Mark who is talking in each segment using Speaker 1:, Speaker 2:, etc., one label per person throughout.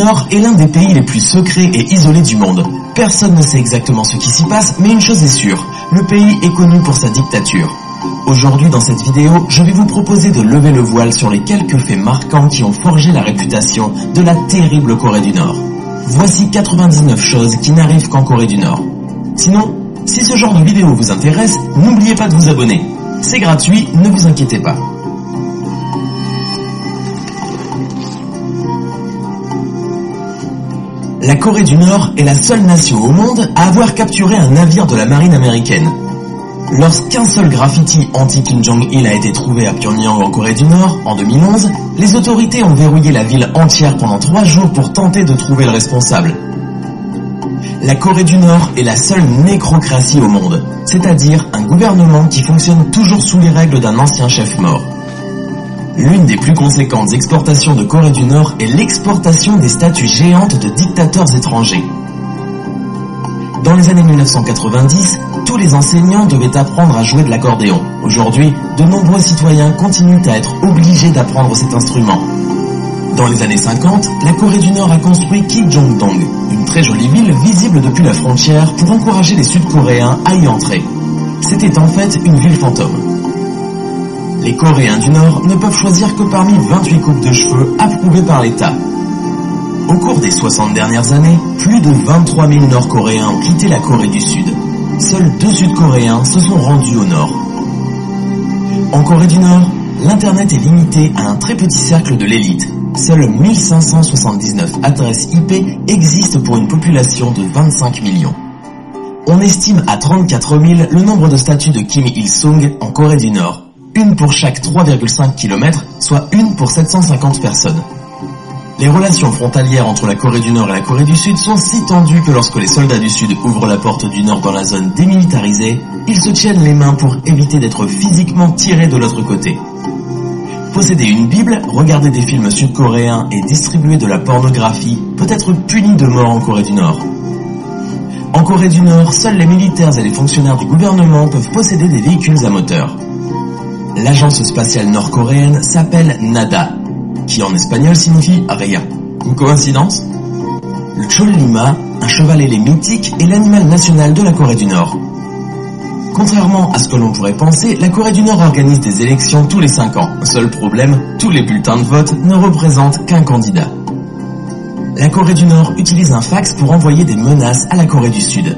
Speaker 1: Nord est l'un des pays les plus secrets et isolés du monde. Personne ne sait exactement ce qui s'y passe, mais une chose est sûre, le pays est connu pour sa dictature. Aujourd'hui, dans cette vidéo, je vais vous proposer de lever le voile sur les quelques faits marquants qui ont forgé la réputation de la terrible Corée du Nord. Voici 99 choses qui n'arrivent qu'en Corée du Nord. Sinon, si ce genre de vidéo vous intéresse, n'oubliez pas de vous abonner. C'est gratuit, ne vous inquiétez pas. La Corée du Nord est la seule nation au monde à avoir capturé un navire de la marine américaine. Lorsqu'un seul graffiti anti-Kim Jong-il a été trouvé à Pyongyang en Corée du Nord, en 2011, les autorités ont verrouillé la ville entière pendant 3 jours pour tenter de trouver le responsable. La Corée du Nord est la seule nécrocratie au monde, c'est-à-dire un gouvernement qui fonctionne toujours sous les règles d'un ancien chef mort. L'une des plus conséquentes exportations de Corée du Nord est l'exportation des statues géantes de dictateurs étrangers. Dans les années 1990, tous les enseignants devaient apprendre à jouer de l'accordéon. Aujourd'hui, de nombreux citoyens continuent à être obligés d'apprendre cet instrument. Dans les années 50, la Corée du Nord a construit Kijongdong, une très jolie ville visible depuis la frontière pour encourager les Sud-Coréens à y entrer. C'était en fait une ville fantôme. Les Coréens du Nord ne peuvent choisir que parmi 28 coupes de cheveux approuvées par l'État. Au cours des 60 dernières années, plus de 23 000 Nord-Coréens ont quitté la Corée du Sud. Seuls 2 Sud-Coréens se sont rendus au Nord. En Corée du Nord, l'Internet est limité à un très petit cercle de l'élite. Seules 1579 adresses IP existent pour une population de 25 millions. On estime à 34 000 le nombre de statues de Kim Il-sung en Corée du Nord. Une pour chaque 3,5 km, soit une pour 750 personnes. Les relations frontalières entre la Corée du Nord et la Corée du Sud sont si tendues que lorsque les soldats du Sud ouvrent la porte du Nord dans la zone démilitarisée, ils se tiennent les mains pour éviter d'être physiquement tirés de l'autre côté. Posséder une Bible, regarder des films sud-coréens et distribuer de la pornographie peut être puni de mort en Corée du Nord. En Corée du Nord, seuls les militaires et les fonctionnaires du gouvernement peuvent posséder des véhicules à moteur. L'agence spatiale nord-coréenne s'appelle NADA, qui en espagnol signifie rien. Une coïncidence? Le Chollima, un cheval ailé mythique, est l'animal national de la Corée du Nord. Contrairement à ce que l'on pourrait penser, la Corée du Nord organise des élections tous les 5 ans. Seul problème, tous les bulletins de vote ne représentent qu'un candidat. La Corée du Nord utilise un fax pour envoyer des menaces à la Corée du Sud.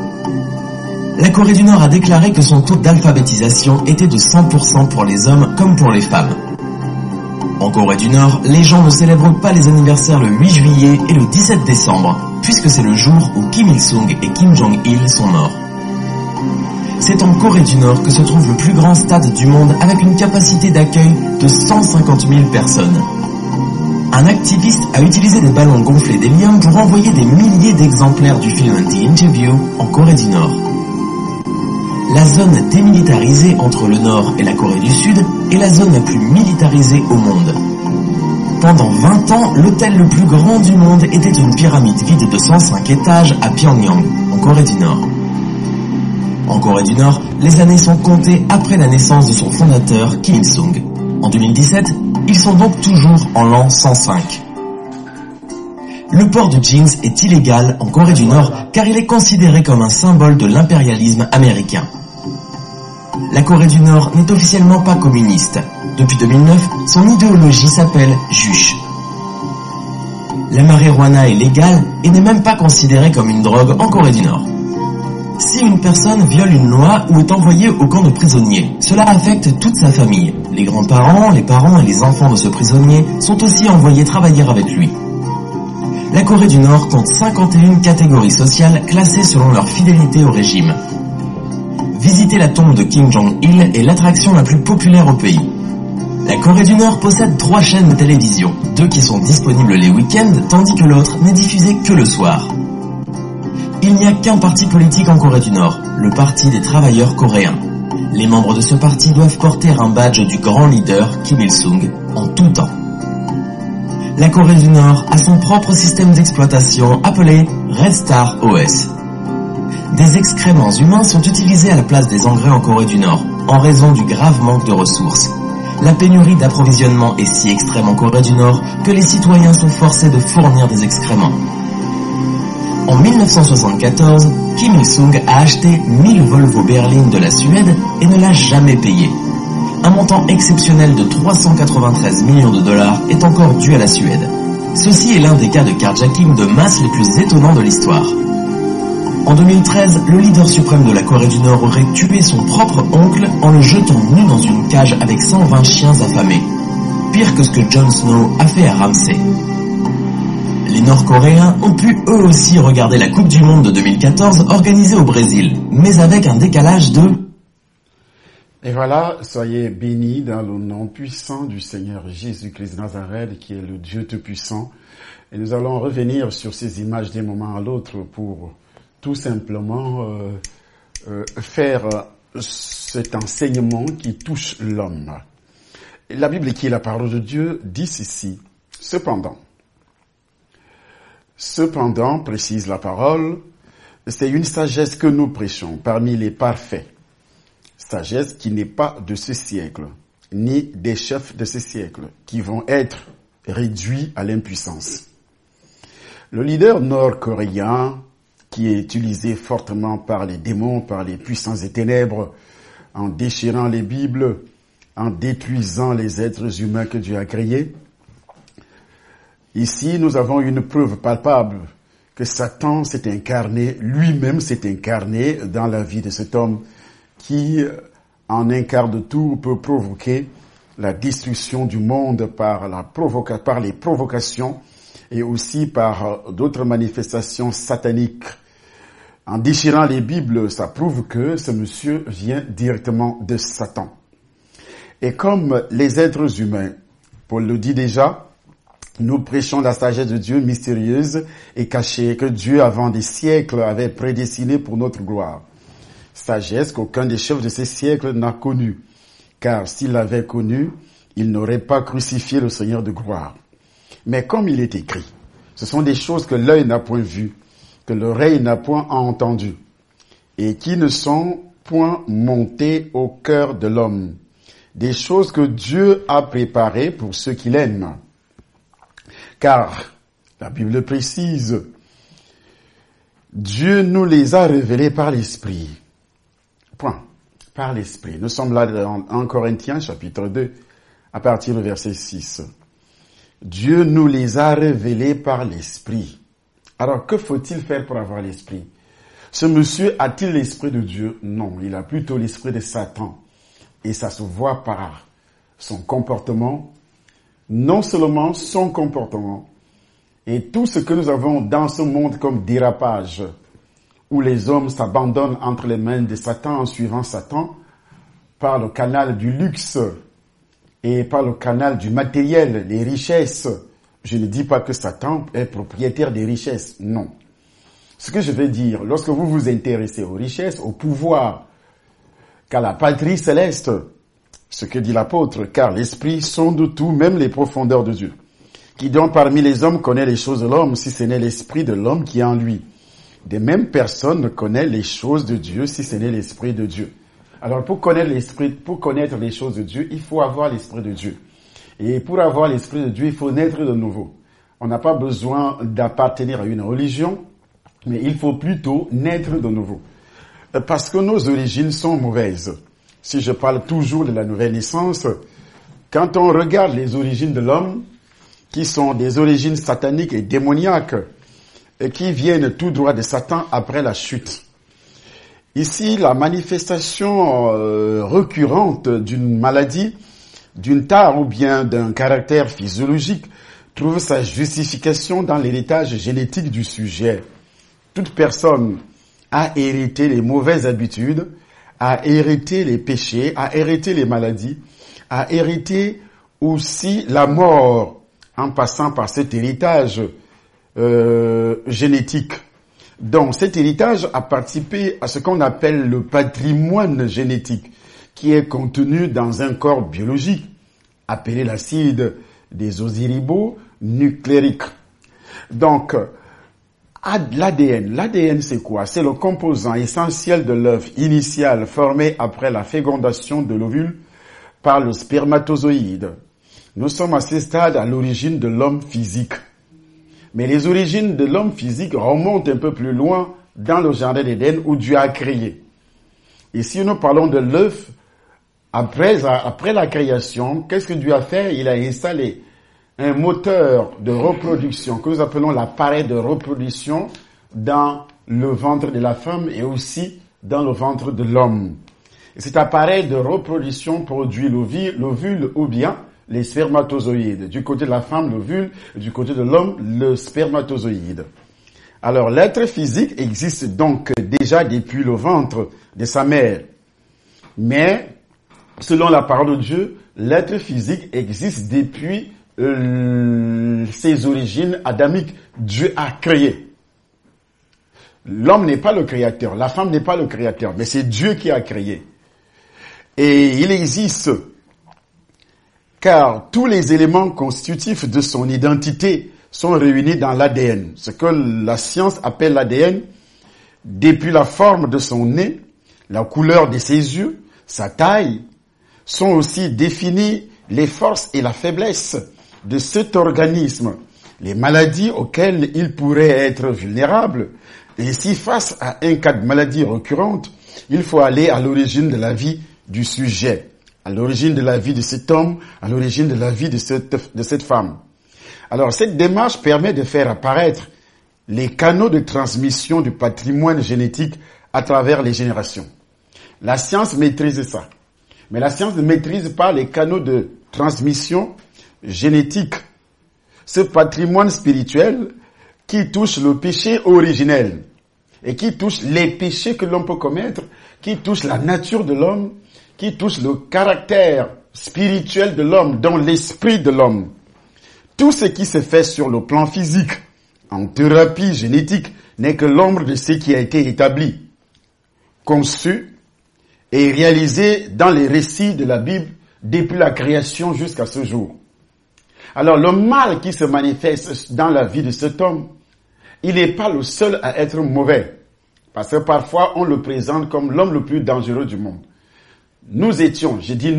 Speaker 1: La Corée du Nord a déclaré que son taux d'alphabétisation était de 100% pour les hommes comme pour les femmes. En Corée du Nord, les gens ne célèbrent pas les anniversaires le 8 juillet et le 17 décembre, puisque c'est le jour où Kim Il-sung et Kim Jong-il sont morts. C'est en Corée du Nord que se trouve le plus grand stade du monde avec une capacité d'accueil de 150 000 personnes. Un activiste a utilisé des ballons gonflés d'hélium pour envoyer des milliers d'exemplaires du film The Interview en Corée du Nord. La zone démilitarisée entre le Nord et la Corée du Sud est la zone la plus militarisée au monde. Pendant 20 ans, l'hôtel le plus grand du monde était une pyramide vide de 105 étages à Pyongyang, en Corée du Nord. En Corée du Nord, les années sont comptées après la naissance de son fondateur, Kim Il-sung. En 2017, ils sont donc toujours en l'an 105. Le port de jeans est illégal en Corée du Nord car il est considéré comme un symbole de l'impérialisme américain. La Corée du Nord n'est officiellement pas communiste. Depuis 2009, son idéologie s'appelle Juche. La marijuana est légale et n'est même pas considérée comme une drogue en Corée du Nord. Si une personne viole une loi ou est envoyée au camp de prisonniers, cela affecte toute sa famille. Les grands-parents, les parents et les enfants de ce prisonnier sont aussi envoyés travailler avec lui. La Corée du Nord compte 51 catégories sociales classées selon leur fidélité au régime. Visiter la tombe de Kim Jong-il est l'attraction la plus populaire au pays. La Corée du Nord possède 3 chaînes de télévision, 2 qui sont disponibles les week-ends, tandis que l'autre n'est diffusée que le soir. Il n'y a qu'un parti politique en Corée du Nord, le Parti des travailleurs coréens. Les membres de ce parti doivent porter un badge du grand leader Kim Il-sung en tout temps. La Corée du Nord a son propre système d'exploitation appelé Red Star OS. Des excréments humains sont utilisés à la place des engrais en Corée du Nord, en raison du grave manque de ressources. La pénurie d'approvisionnement est si extrême en Corée du Nord que les citoyens sont forcés de fournir des excréments. En 1974, Kim Il-sung a acheté 1000 Volvo berlines de la Suède et ne l'a jamais payé. Un montant exceptionnel de 393 millions de dollars est encore dû à la Suède. Ceci est l'un des cas de carjacking de masse les plus étonnants de l'histoire. En 2013, le leader suprême de la Corée du Nord aurait tué son propre oncle en le jetant nu dans une cage avec 120 chiens affamés. Pire que ce que Jon Snow a fait à Ramsay. Les Nord-Coréens ont pu eux aussi regarder la Coupe du Monde de 2014 organisée au Brésil, mais avec un décalage de...
Speaker 2: Et voilà, soyez bénis dans le nom puissant du Seigneur Jésus-Christ de Nazareth, qui est le Dieu Tout-Puissant. Et nous allons revenir sur ces images d'un moment à l'autre pour tout simplement faire cet enseignement qui touche l'homme. La Bible, qui est la parole de Dieu, dit ceci. Cependant, précise la parole, c'est une sagesse que nous prêchons parmi les parfaits. Sagesse qui n'est pas de ce siècle, ni des chefs de ce siècle, qui vont être réduits à l'impuissance. Le leader nord-coréen, qui est utilisé fortement par les démons, par les puissances des ténèbres, en déchirant les Bibles, en détruisant les êtres humains que Dieu a créés. Ici, nous avons une preuve palpable que Satan s'est incarné, lui-même s'est incarné dans la vie de cet homme qui, en un quart de tour, peut provoquer la destruction du monde par les provocations et aussi par d'autres manifestations sataniques. En déchirant les Bibles, ça prouve que ce monsieur vient directement de Satan. Et comme les êtres humains, Paul le dit déjà, nous prêchons la sagesse de Dieu mystérieuse et cachée que Dieu, avant des siècles, avait prédestinée pour notre gloire. Sagesse qu'aucun des chefs de ces siècles n'a connue, car s'il l'avait connue, il n'aurait pas crucifié le Seigneur de gloire. Mais comme il est écrit, ce sont des choses que l'œil n'a point vues, que l'oreille n'a point entendues, et qui ne sont point montées au cœur de l'homme, des choses que Dieu a préparées pour ceux qui l'aiment. Car, la Bible précise, Dieu nous les a révélées par l'Esprit. Point. Par l'Esprit. Nous sommes là dans 1 Corinthiens, chapitre 2, à partir du verset 6. Dieu nous les a révélées par l'Esprit. Alors, que faut-il faire pour avoir l'Esprit? Ce monsieur a-t-il l'Esprit de Dieu? Non, il a plutôt l'Esprit de Satan. Et ça se voit par son comportement, non seulement son comportement, et tout ce que nous avons dans ce monde comme dérapage, où les hommes s'abandonnent entre les mains de Satan en suivant Satan, par le canal du luxe et par le canal du matériel, les richesses. Je ne dis pas que Satan est propriétaire des richesses, non. Ce que je veux dire, lorsque vous vous intéressez aux richesses, au pouvoir, qu'à la patrie céleste, ce que dit l'apôtre, car l'esprit sonde tout, même les profondeurs de Dieu. Qui donc parmi les hommes connaît les choses de l'homme, si ce n'est l'esprit de l'homme qui est en lui. Des mêmes personnes ne connaissent les choses de Dieu, si ce n'est l'esprit de Dieu. Alors pour connaître les choses de Dieu, il faut avoir l'esprit de Dieu. Et pour avoir l'esprit de Dieu, il faut naître de nouveau. On n'a pas besoin d'appartenir à une religion, mais il faut plutôt naître de nouveau. Parce que nos origines sont mauvaises. Si je parle toujours de la nouvelle naissance, quand on regarde les origines de l'homme, qui sont des origines sataniques et démoniaques, et qui viennent tout droit de Satan après la chute. Ici, la manifestation récurrente d'une maladie, d'une tare ou bien d'un caractère physiologique, trouve sa justification dans l'héritage génétique du sujet. Toute personne a hérité les mauvaises habitudes, a hérité les péchés, a hérité les maladies, a hérité aussi la mort en passant par cet héritage génétique. Donc cet héritage a participé à ce qu'on appelle le patrimoine génétique, qui est contenu dans un corps biologique, appelé l'acide des oxyribonucléiques. Donc, l'ADN c'est quoi? C'est le composant essentiel de l'œuf initial formé après la fécondation de l'ovule par le spermatozoïde. Nous sommes à ce stade à l'origine de l'homme physique. Mais les origines de l'homme physique remontent un peu plus loin dans le jardin d'Éden où Dieu a créé. Ici, nous parlons de l'œuf. Après la création, qu'est-ce que Dieu a fait? Il a installé un moteur de reproduction que nous appelons l'appareil de reproduction dans le ventre de la femme et aussi dans le ventre de l'homme. Et cet appareil de reproduction produit l'ovule ou bien les spermatozoïdes. Du côté de la femme, l'ovule, du côté de l'homme, le spermatozoïde. Alors, l'être physique existe donc déjà depuis le ventre de sa mère. Mais, selon la parole de Dieu, l'être physique existe depuis ses origines adamiques. Dieu a créé. L'homme n'est pas le créateur, la femme n'est pas le créateur, mais c'est Dieu qui a créé. Et il existe, car tous les éléments constitutifs de son identité sont réunis dans l'ADN. Ce que la science appelle l'ADN, depuis la forme de son nez, la couleur de ses yeux, sa taille, sont aussi définis les forces et la faiblesse de cet organisme, les maladies auxquelles il pourrait être vulnérable. Et si face à un cas de maladie récurrente, il faut aller à l'origine de la vie du sujet, à l'origine de la vie de cet homme, à l'origine de la vie de cette femme. Alors, cette démarche permet de faire apparaître les canaux de transmission du patrimoine génétique à travers les générations. La science maîtrise ça. Mais la science ne maîtrise pas les canaux de transmission génétique. Ce patrimoine spirituel qui touche le péché originel et qui touche les péchés que l'on peut commettre, qui touche la nature de l'homme, qui touche le caractère spirituel de l'homme, dans l'esprit de l'homme. Tout ce qui se fait sur le plan physique, en thérapie génétique, n'est que l'ombre de ce qui a été établi, conçu et réalisé dans les récits de la Bible depuis la création jusqu'à ce jour. Alors le mal qui se manifeste dans la vie de cet homme, il n'est pas le seul à être mauvais. Parce que parfois on le présente comme l'homme le plus dangereux du monde. Nous étions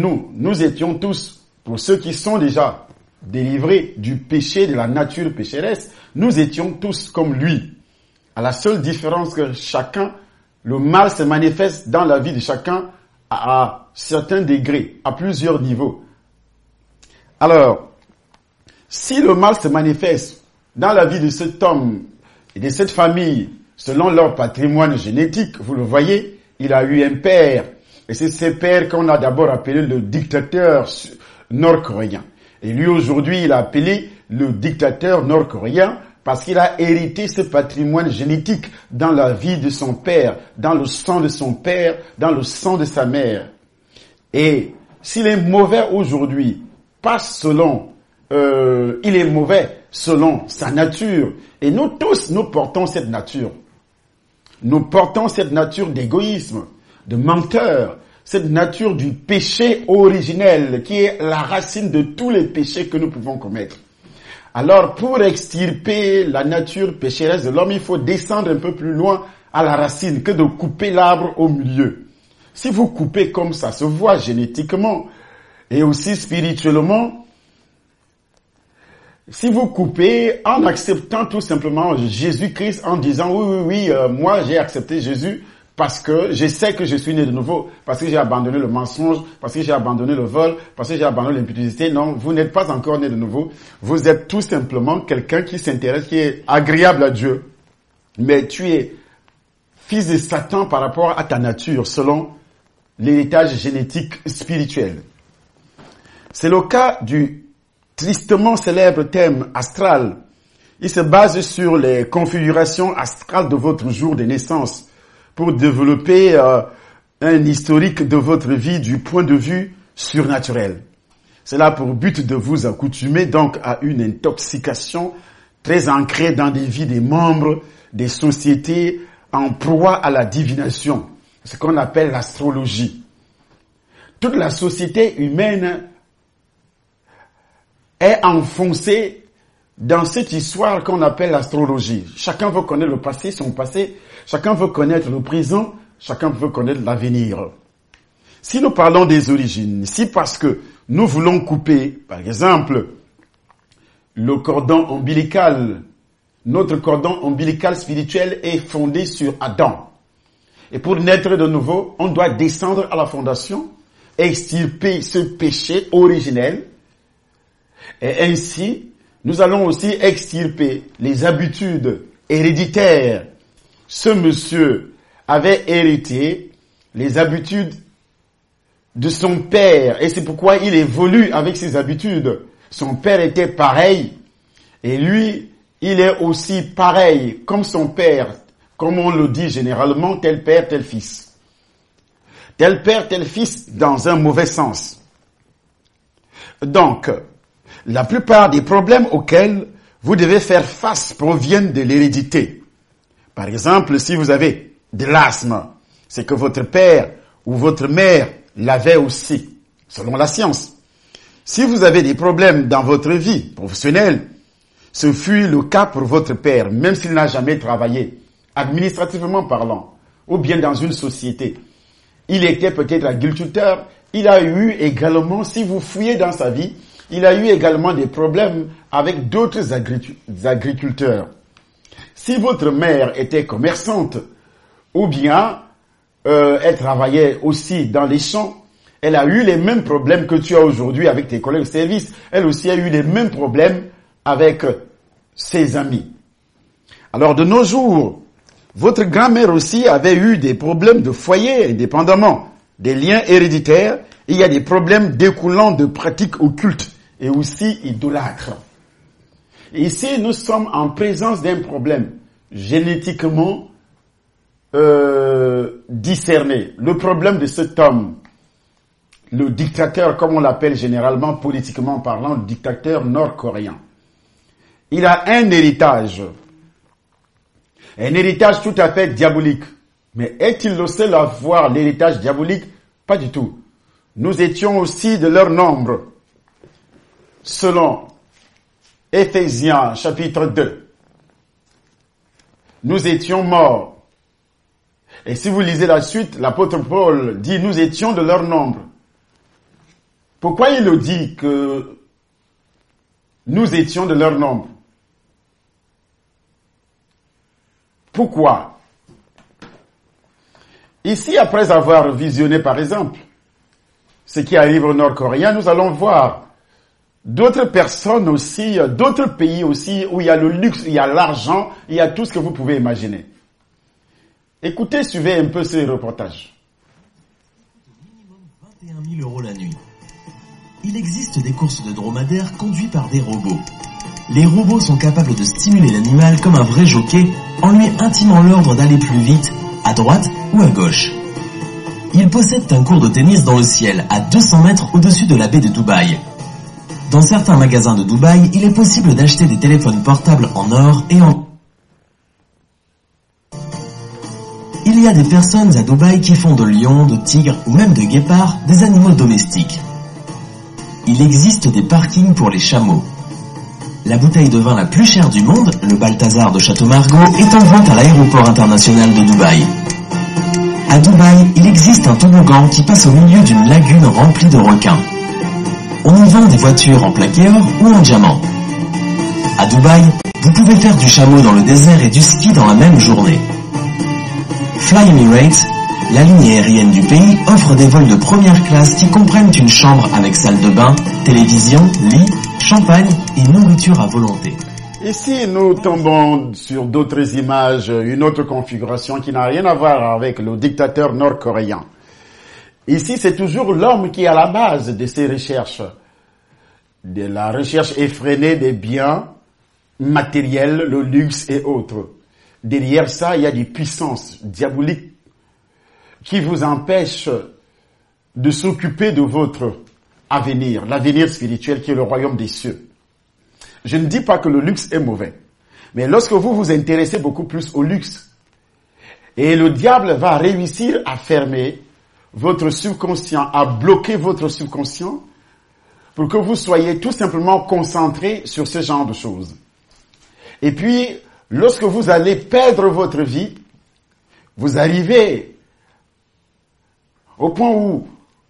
Speaker 2: tous, pour ceux qui sont déjà délivrés du péché, de la nature pécheresse, nous étions tous comme lui. À la seule différence que le mal se manifeste dans la vie de chacun à certains degrés, à plusieurs niveaux. Alors, si le mal se manifeste dans la vie de cet homme et de cette famille, selon leur patrimoine génétique, vous le voyez, il a eu un père. Et c'est ce père qu'on a d'abord appelé le dictateur nord-coréen. Et lui, aujourd'hui, il a appelé le dictateur nord-coréen parce qu'il a hérité ce patrimoine génétique dans la vie de son père, dans le sang de son père, dans le sang de sa mère. Et s'il est mauvais aujourd'hui, pas selon... il est mauvais selon sa nature. Et nous tous, nous portons cette nature. Nous portons cette nature d'égoïsme, de menteur, cette nature du péché originel qui est la racine de tous les péchés que nous pouvons commettre. Alors, pour extirper la nature pécheresse de l'homme, il faut descendre un peu plus loin à la racine que de couper l'arbre au milieu. Si vous coupez comme ça, se voit génétiquement et aussi spirituellement. Si vous coupez en acceptant tout simplement Jésus-Christ en disant oui, moi j'ai accepté Jésus parce que je sais que je suis né de nouveau, parce que j'ai abandonné le mensonge, parce que j'ai abandonné le vol, parce que j'ai abandonné l'impudicité. Non, vous n'êtes pas encore né de nouveau. Vous êtes tout simplement quelqu'un qui s'intéresse, qui est agréable à Dieu. Mais tu es fils de Satan par rapport à ta nature, selon l'héritage génétique spirituel. C'est le cas du tristement célèbre thème astral. Il se base sur les configurations astrales de votre jour de naissance pour développer un historique de votre vie du point de vue surnaturel. Cela a pour but de vous accoutumer donc à une intoxication très ancrée dans des vies des membres des sociétés en proie à la divination, ce qu'on appelle l'astrologie. Toute la société humaine est enfoncée dans cette histoire qu'on appelle l'astrologie. Chacun veut connaître le passé, son passé. Chacun veut connaître le présent. Chacun veut connaître l'avenir. Si nous parlons des origines, si parce que nous voulons couper, par exemple, le cordon ombilical, notre cordon ombilical spirituel est fondé sur Adam. Et pour naître de nouveau, on doit descendre à la fondation, extirper ce péché originel. Et ainsi, nous allons aussi extirper les habitudes héréditaires. Ce monsieur avait hérité les habitudes de son père. Et c'est pourquoi il évolue avec ses habitudes. Son père était pareil. Et lui, il est aussi pareil comme son père. Comme on le dit généralement, tel père, tel fils. Tel père, tel fils dans un mauvais sens. Donc, la plupart des problèmes auxquels vous devez faire face proviennent de l'hérédité. Par exemple, si vous avez de l'asthme, c'est que votre père ou votre mère l'avait aussi, selon la science. Si vous avez des problèmes dans votre vie professionnelle, ce fut le cas pour votre père, même s'il n'a jamais travaillé, administrativement parlant, ou bien dans une société. Il était peut-être agriculteur, il a eu également, si vous fouillez dans sa vie, il a eu également des problèmes avec d'autres agriculteurs. Si votre mère était commerçante, ou bien elle travaillait aussi dans les champs, elle a eu les mêmes problèmes que tu as aujourd'hui avec tes collègues de service. Elle aussi a eu les mêmes problèmes avec ses amis. Alors de nos jours, votre grand-mère aussi avait eu des problèmes de foyer, indépendamment des liens héréditaires. Il y a des problèmes découlant de pratiques occultes et aussi idolâtres. Et ici, nous sommes en présence d'un problème génétiquement discerné. Le problème de cet homme, le dictateur, comme on l'appelle généralement politiquement parlant, le dictateur nord-coréen. Il a un héritage tout à fait diabolique. Mais est-il le seul à avoir l'héritage diabolique? Pas du tout. Nous étions aussi de leur nombre. Selon Éphésiens chapitre 2. Nous étions morts. Et si vous lisez la suite, l'apôtre Paul dit nous étions de leur nombre. Pourquoi il le dit que nous étions de leur nombre? Pourquoi? Ici, après avoir visionné par exemple ce qui arrive au Nord-Coréen, nous allons voir d'autres personnes aussi, d'autres pays aussi où il y a le luxe, il y a l'argent, il y a tout ce que vous pouvez imaginer. Écoutez, suivez un peu ces reportages.
Speaker 1: Minimum 21 000 € la nuit. Il existe des courses de dromadaires conduites par des robots. Les robots sont capables de stimuler l'animal comme un vrai jockey en lui intimant l'ordre d'aller plus vite, à droite ou à gauche. Ils possèdent un court de tennis dans le ciel à 200 mètres au-dessus de la baie de Dubaï. Dans certains magasins de Dubaï, il est possible d'acheter des téléphones portables en or et en... Il y a des personnes à Dubaï qui font de lions, de tigres ou même de guépards des animaux domestiques. Il existe des parkings pour les chameaux. La bouteille de vin la plus chère du monde, le Balthazar de Château-Margaux, est en vente à l'aéroport international de Dubaï. À Dubaï, il existe un toboggan qui passe au milieu d'une lagune remplie de requins. On y vend des voitures en plaqué or ou en diamant. À Dubaï, vous pouvez faire du chameau dans le désert et du ski dans la même journée. Fly Emirates, la ligne aérienne du pays, offre des vols de première classe qui comprennent une chambre avec salle de bain, télévision, lit, champagne et nourriture à volonté.
Speaker 2: Ici, nous tombons sur d'autres images, une autre configuration qui n'a rien à voir avec le dictateur nord-coréen. Ici, c'est toujours l'homme qui est à la base de ces recherches, de la recherche effrénée des biens matériels, le luxe et autres. Derrière ça, il y a des puissances diaboliques qui vous empêchent de s'occuper de votre avenir, l'avenir spirituel qui est le royaume des cieux. Je ne dis pas que le luxe est mauvais, mais lorsque vous vous intéressez beaucoup plus au luxe, et le diable va réussir à fermer votre subconscient, à bloquer votre subconscient, pour que vous soyez tout simplement concentré sur ce genre de choses. Et puis, lorsque vous allez perdre votre vie, vous arrivez au point où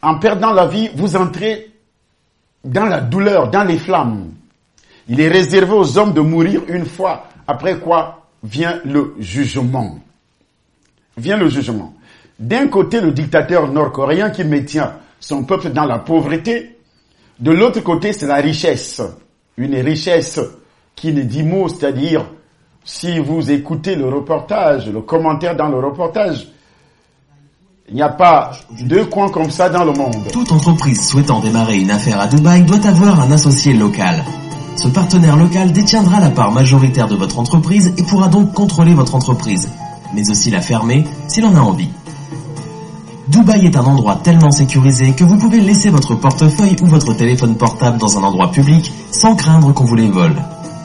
Speaker 2: en perdant la vie, vous entrez dans la douleur, dans les flammes. Il est réservé aux hommes de mourir une fois, après quoi vient le jugement. Vient le jugement. D'un côté, le dictateur nord-coréen qui maintient son peuple dans la pauvreté. De l'autre côté, c'est la richesse. Une richesse qui ne dit mot, c'est-à-dire, si vous écoutez le reportage, le commentaire dans le reportage, il n'y a pas deux coins comme ça dans le monde.
Speaker 1: Toute entreprise souhaitant démarrer une affaire à Dubaï doit avoir un associé local. Ce partenaire local détiendra la part majoritaire de votre entreprise et pourra donc contrôler votre entreprise, mais aussi la fermer s'il en a envie. Dubaï est un endroit tellement sécurisé que vous pouvez laisser votre portefeuille ou votre téléphone portable dans un endroit public sans craindre qu'on vous les vole.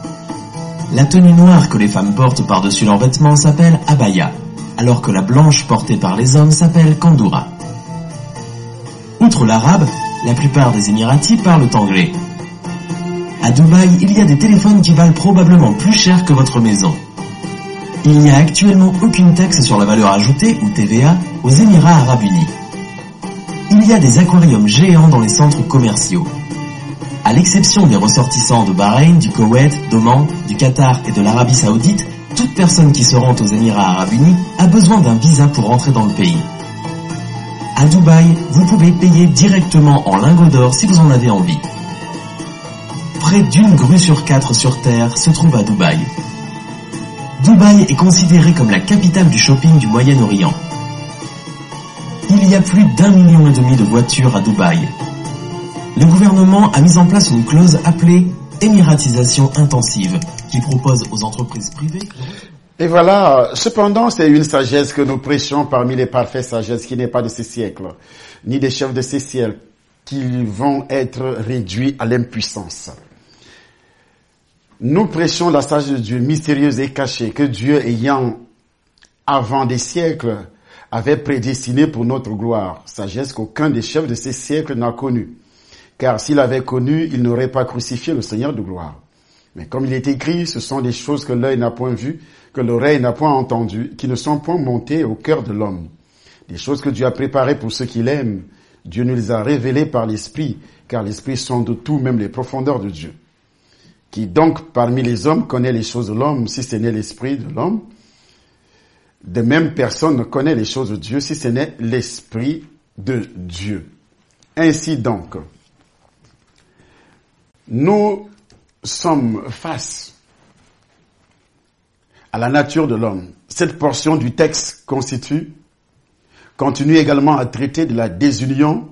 Speaker 1: La tenue noire que les femmes portent par-dessus leurs vêtements s'appelle abaya, alors que la blanche portée par les hommes s'appelle kandoura. Outre l'arabe, la plupart des Émiratis parlent anglais. À Dubaï, il y a des téléphones qui valent probablement plus cher que votre maison. Il n'y a actuellement aucune taxe sur la valeur ajoutée, ou TVA, aux Émirats Arabes Unis. Il y a des aquariums géants dans les centres commerciaux. À l'exception des ressortissants de Bahreïn, du Koweït, d'Oman, du Qatar et de l'Arabie Saoudite, toute personne qui se rend aux Émirats Arabes Unis a besoin d'un visa pour rentrer dans le pays. À Dubaï, vous pouvez payer directement en lingots d'or si vous en avez envie. Près d'une grue sur 4 sur Terre se trouve à Dubaï. Dubaï est considéré comme la capitale du shopping du Moyen-Orient. Il y a plus d'1,5 million de voitures à Dubaï. Le gouvernement a mis en place une clause appelée émiratisation intensive, qui propose aux entreprises privées...
Speaker 2: Et voilà, cependant, c'est une sagesse que nous prêchons parmi les parfaits sagesses qui n'est pas de ce siècle, ni des chefs de ces siècles, qui vont être réduits à l'impuissance. Nous prêchons la sagesse de Dieu mystérieuse et cachée, que Dieu ayant, avant des siècles, avait prédestinée pour notre gloire, sagesse qu'aucun des chefs de ces siècles n'a connue. Car s'il avait connu, il n'aurait pas crucifié le Seigneur de gloire. Mais comme il est écrit, ce sont des choses que l'œil n'a point vues, que l'oreille n'a point entendues, qui ne sont point montées au cœur de l'homme. Des choses que Dieu a préparées pour ceux qui l'aiment. Dieu nous les a révélées par l'Esprit, car l'Esprit sonde tout, même les profondeurs de Dieu. Qui donc parmi les hommes connaît les choses de l'homme, si ce n'est l'Esprit de l'homme? De même personne ne connaît les choses de Dieu, si ce n'est l'Esprit de Dieu. Ainsi donc, nous sommes face à la nature de l'homme. Cette portion du texte continue également à traiter de la désunion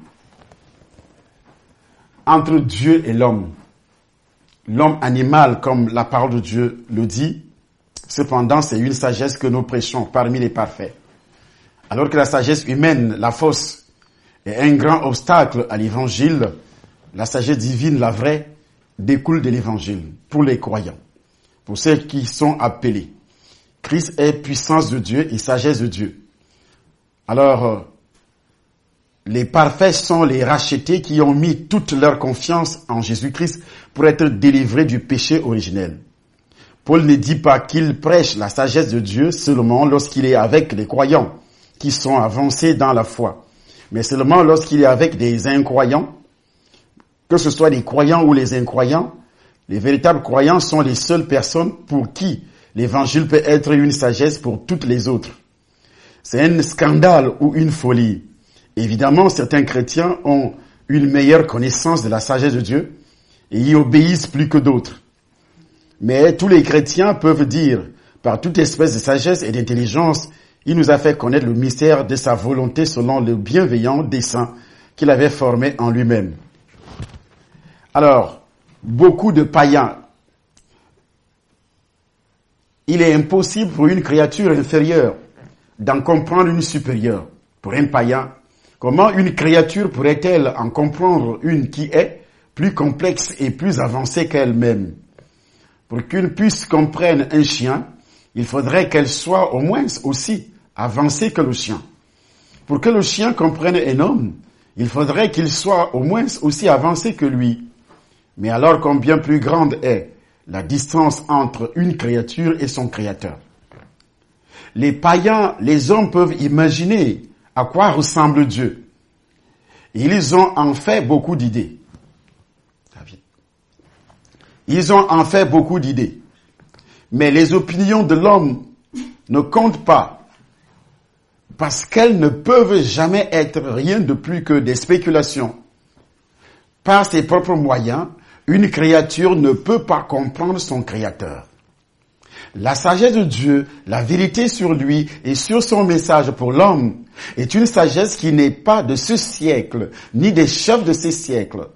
Speaker 2: entre Dieu et l'homme. L'homme animal, comme la parole de Dieu le dit, cependant c'est une sagesse que nous prêchons parmi les parfaits. Alors que la sagesse humaine, la fausse, est un grand obstacle à l'évangile, la sagesse divine, la vraie, découle de l'évangile pour les croyants, pour ceux qui sont appelés. Christ est puissance de Dieu et sagesse de Dieu. Alors, les parfaits sont les rachetés qui ont mis toute leur confiance en Jésus-Christ pour être délivrés du péché originel. Paul ne dit pas qu'il prêche la sagesse de Dieu seulement lorsqu'il est avec les croyants qui sont avancés dans la foi, mais seulement lorsqu'il est avec des incroyants. Que ce soit les croyants ou les incroyants, les véritables croyants sont les seules personnes pour qui l'évangile peut être une sagesse pour toutes les autres. C'est un scandale ou une folie. Évidemment, certains chrétiens ont une meilleure connaissance de la sagesse de Dieu et y obéissent plus que d'autres. Mais tous les chrétiens peuvent dire, par toute espèce de sagesse et d'intelligence, il nous a fait connaître le mystère de sa volonté selon le bienveillant dessein qu'il avait formé en lui-même. Alors, beaucoup de païens, il est impossible pour une créature inférieure d'en comprendre une supérieure. Pour un païen, comment une créature pourrait-elle en comprendre une qui est plus complexe et plus avancée qu'elle-même? Pour qu'une puce comprenne un chien, il faudrait qu'elle soit au moins aussi avancée que le chien. Pour que le chien comprenne un homme, il faudrait qu'il soit au moins aussi avancé que lui. Mais alors combien plus grande est la distance entre une créature et son créateur? Les païens, les hommes peuvent imaginer à quoi ressemble Dieu. Ils ont en fait beaucoup d'idées. Ils ont en fait beaucoup d'idées. Mais les opinions de l'homme ne comptent pas, parce qu'elles ne peuvent jamais être rien de plus que des spéculations. Par ses propres moyens, une créature ne peut pas comprendre son Créateur. La sagesse de Dieu, la vérité sur lui et sur son message pour l'homme, est une sagesse qui n'est pas de ce siècle, ni des chefs de ces siècles.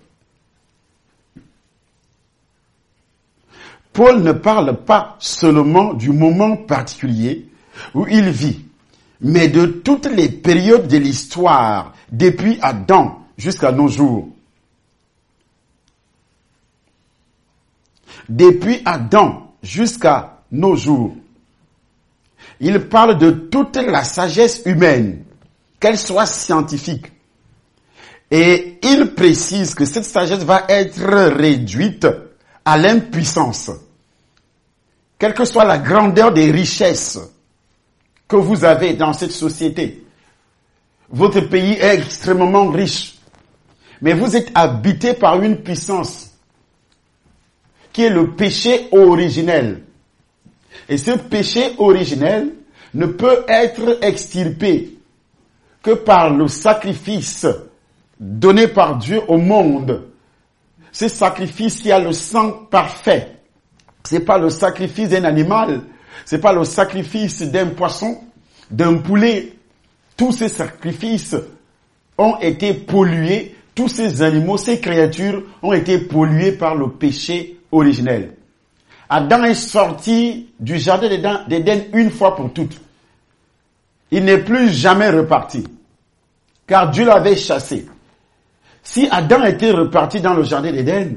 Speaker 2: Paul ne parle pas seulement du moment particulier où il vit, mais de toutes les périodes de l'histoire, depuis Adam jusqu'à nos jours. Depuis Adam jusqu'à nos jours. Il parle de toute la sagesse humaine, qu'elle soit scientifique. Et il précise que cette sagesse va être réduite à l'impuissance. Quelle que soit la grandeur des richesses que vous avez dans cette société, votre pays est extrêmement riche, mais vous êtes habité par une puissance qui est le péché originel. Et ce péché originel ne peut être extirpé que par le sacrifice donné par Dieu au monde. Ce sacrifice qui a le sang parfait. C'est pas le sacrifice d'un animal, c'est pas le sacrifice d'un poisson, d'un poulet. Tous ces sacrifices ont été pollués, tous ces animaux, ces créatures ont été pollués par le péché originel. Adam est sorti du jardin d'Éden une fois pour toutes. Il n'est plus jamais reparti, car Dieu l'avait chassé. Si Adam était reparti dans le jardin d'Éden,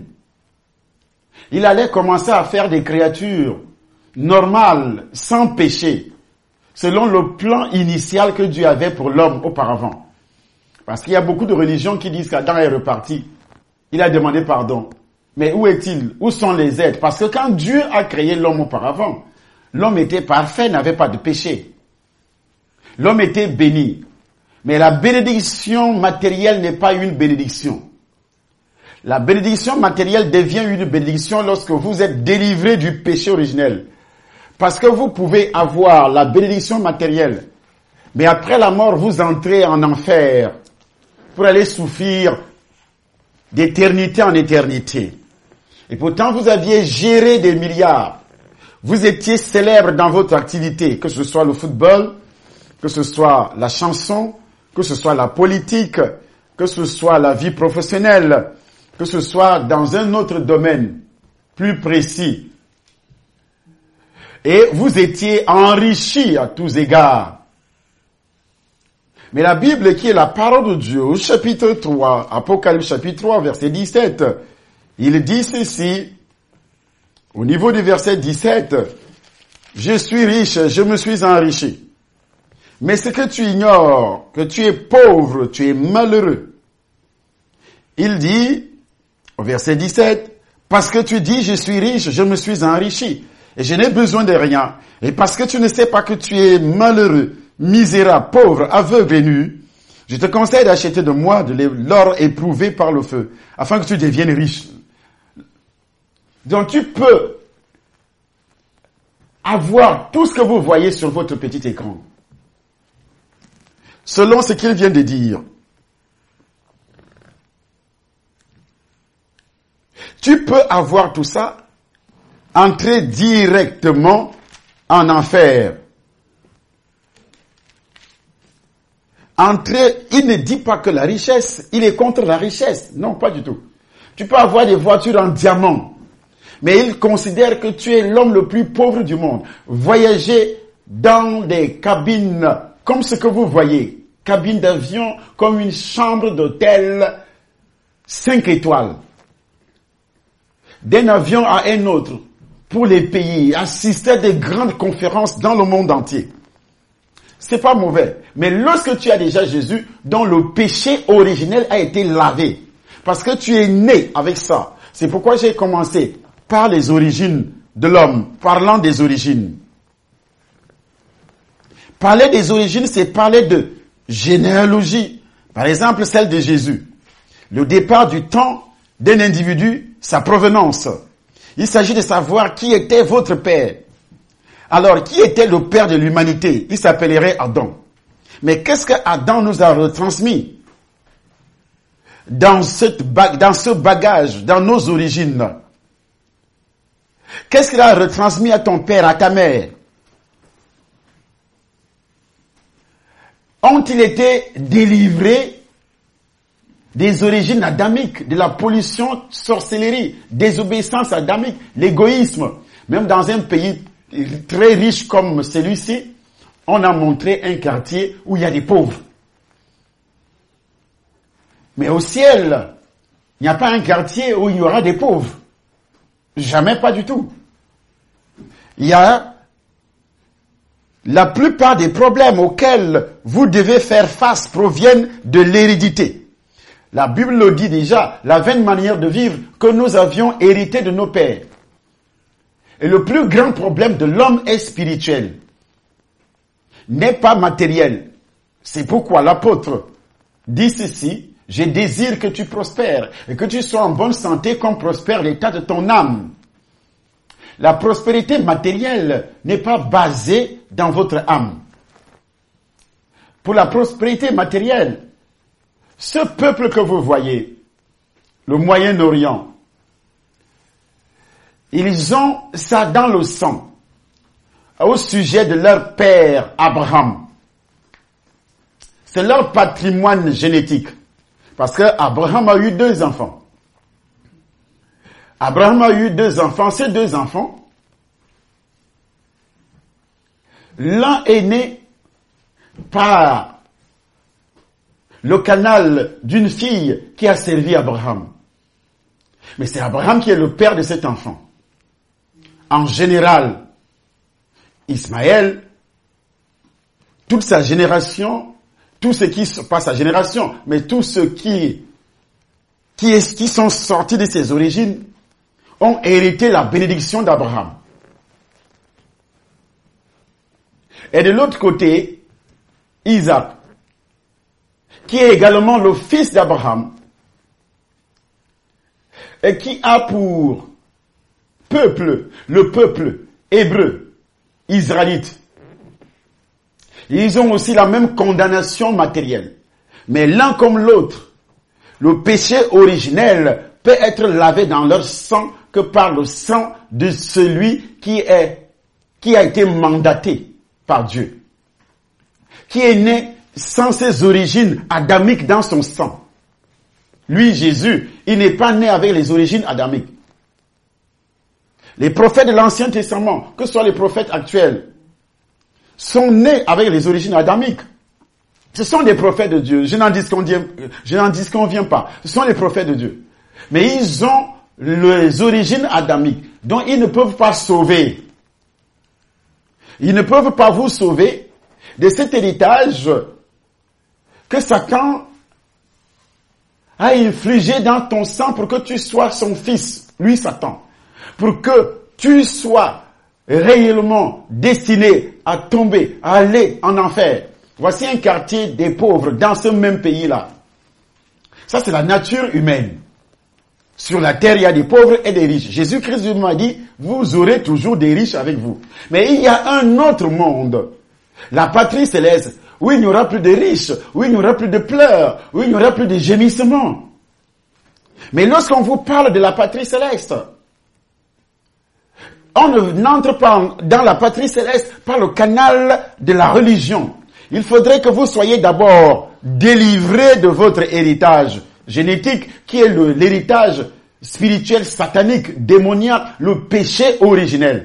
Speaker 2: il allait commencer à faire des créatures normales, sans péché, selon le plan initial que Dieu avait pour l'homme auparavant. Parce qu'il y a beaucoup de religions qui disent qu'Adam est reparti. Il a demandé pardon. Mais où est-il? Où sont les êtres? Parce que quand Dieu a créé l'homme auparavant, l'homme était parfait, n'avait pas de péché. L'homme était béni. Mais la bénédiction matérielle n'est pas une bénédiction. La bénédiction matérielle devient une bénédiction lorsque vous êtes délivré du péché originel. Parce que vous pouvez avoir la bénédiction matérielle, mais après la mort, vous entrez en enfer pour aller souffrir d'éternité en éternité. Et pourtant, vous aviez géré des milliards. Vous étiez célèbre dans votre activité, que ce soit le football, que ce soit la chanson, que ce soit la politique, que ce soit la vie professionnelle, que ce soit dans un autre domaine plus précis. Et vous étiez enrichis à tous égards. Mais la Bible, qui est la parole de Dieu, au chapitre 3, Apocalypse chapitre 3, verset 17, il dit ceci, au niveau du verset 17, « Je suis riche, je me suis enrichi. Mais ce que tu ignores, que tu es pauvre, tu es malheureux. » Il dit, au verset 17, « Parce que tu dis, je suis riche, je me suis enrichi, et je n'ai besoin de rien. Et parce que tu ne sais pas que tu es malheureux, misérable, pauvre, aveugle et nu, je te conseille d'acheter de moi de l'or éprouvé par le feu, afin que tu deviennes riche. » Donc tu peux avoir tout ce que vous voyez sur votre petit écran, selon ce qu'il vient de dire. Tu peux avoir tout ça, entrer directement en enfer. Entrer, il ne dit pas que la richesse, il est contre la richesse. Non, pas du tout. Tu peux avoir des voitures en diamant, mais il considère que tu es l'homme le plus pauvre du monde. Voyager dans des cabines comme ce que vous voyez, cabine d'avion comme une chambre d'hôtel 5 étoiles. D'un avion à un autre, pour les pays, assister à des grandes conférences dans le monde entier. C'est pas mauvais. Mais lorsque tu as déjà Jésus, dont le péché originel a été lavé, parce que tu es né avec ça. C'est pourquoi j'ai commencé par les origines de l'homme, parlant des origines. Parler des origines, c'est parler de généalogie. Par exemple, celle de Jésus. le départ du temps d'un individu, sa provenance. Il s'agit de savoir qui était votre père. Alors, qui était le père de l'humanité? Il s'appellerait Adam. Mais qu'est-ce que Adam nous a retransmis dans ce bagage, dans nos origines? Qu'est-ce qu'il a retransmis à ton père, à ta mère? Ont-ils été délivrés des origines adamiques, de la pollution, sorcellerie, désobéissance adamique, l'égoïsme? Même dans un pays très riche comme celui-ci, on a montré un quartier où il y a des pauvres. Mais au ciel, il n'y a pas un quartier où il y aura des pauvres. Jamais, pas du tout. Il y a la plupart des problèmes auxquels vous devez faire face proviennent de l'hérédité. La Bible le dit déjà, la vaine manière de vivre que nous avions hérité de nos pères. Et le plus grand problème de l'homme est spirituel, n'est pas matériel. C'est pourquoi l'apôtre dit ceci: je désire que tu prospères et que tu sois en bonne santé comme prospère l'état de ton âme. La prospérité matérielle n'est pas basée dans votre âme. Pour la prospérité matérielle, ce peuple que vous voyez, le Moyen-Orient, ils ont ça dans le sang au sujet de leur père Abraham. C'est leur patrimoine génétique. Parce que Abraham a eu 2 enfants. Abraham a eu 2 enfants. Ces 2 enfants, l'un est né par le canal d'une fille qui a servi Abraham. Mais c'est Abraham qui est le père de cet enfant. En général, Ismaël, toute sa génération, tout ce qui pas sa génération, mais tous ceux qui sont sortis de ses origines ont hérité la bénédiction d'Abraham. Et de l'autre côté, Isaac, qui est également le fils d'Abraham, et qui a pour peuple, le peuple hébreu, israélite. Ils ont aussi la même condamnation matérielle. Mais l'un comme l'autre, le péché originel peut être lavé dans leur sang que par le sang de celui qui a été mandaté par Dieu, qui est né sans ses origines adamiques dans son sang. Lui, Jésus, il n'est pas né avec les origines adamiques. Les prophètes de l'Ancien Testament, que ce soit les prophètes actuels, sont nés avec les origines adamiques. Ce sont des prophètes de Dieu. Je n'en disconviens pas. Ce sont les prophètes de Dieu. Mais ils ont les origines adamiques, dont ils ne peuvent pas sauver. Ils ne peuvent pas vous sauver de cet héritage que Satan a infligé dans ton sang pour que tu sois son fils, lui Satan. Pour que tu sois réellement destiné à tomber, à aller en enfer. Voici un quartier des pauvres dans ce même pays-là. Ça, c'est la nature humaine. Sur la terre, il y a des pauvres et des riches. Jésus-Christ lui m'a dit, vous aurez toujours des riches avec vous. Mais il y a un autre monde, la patrie céleste, où il n'y aura plus de riches, où il n'y aura plus de pleurs, où il n'y aura plus de gémissements. Mais lorsqu'on vous parle de la patrie céleste, on n'entre pas dans la patrie céleste par le canal de la religion. Il faudrait que vous soyez d'abord délivrés de votre héritage génétique, qui est l'héritage spirituel, satanique, démoniaque, le péché originel.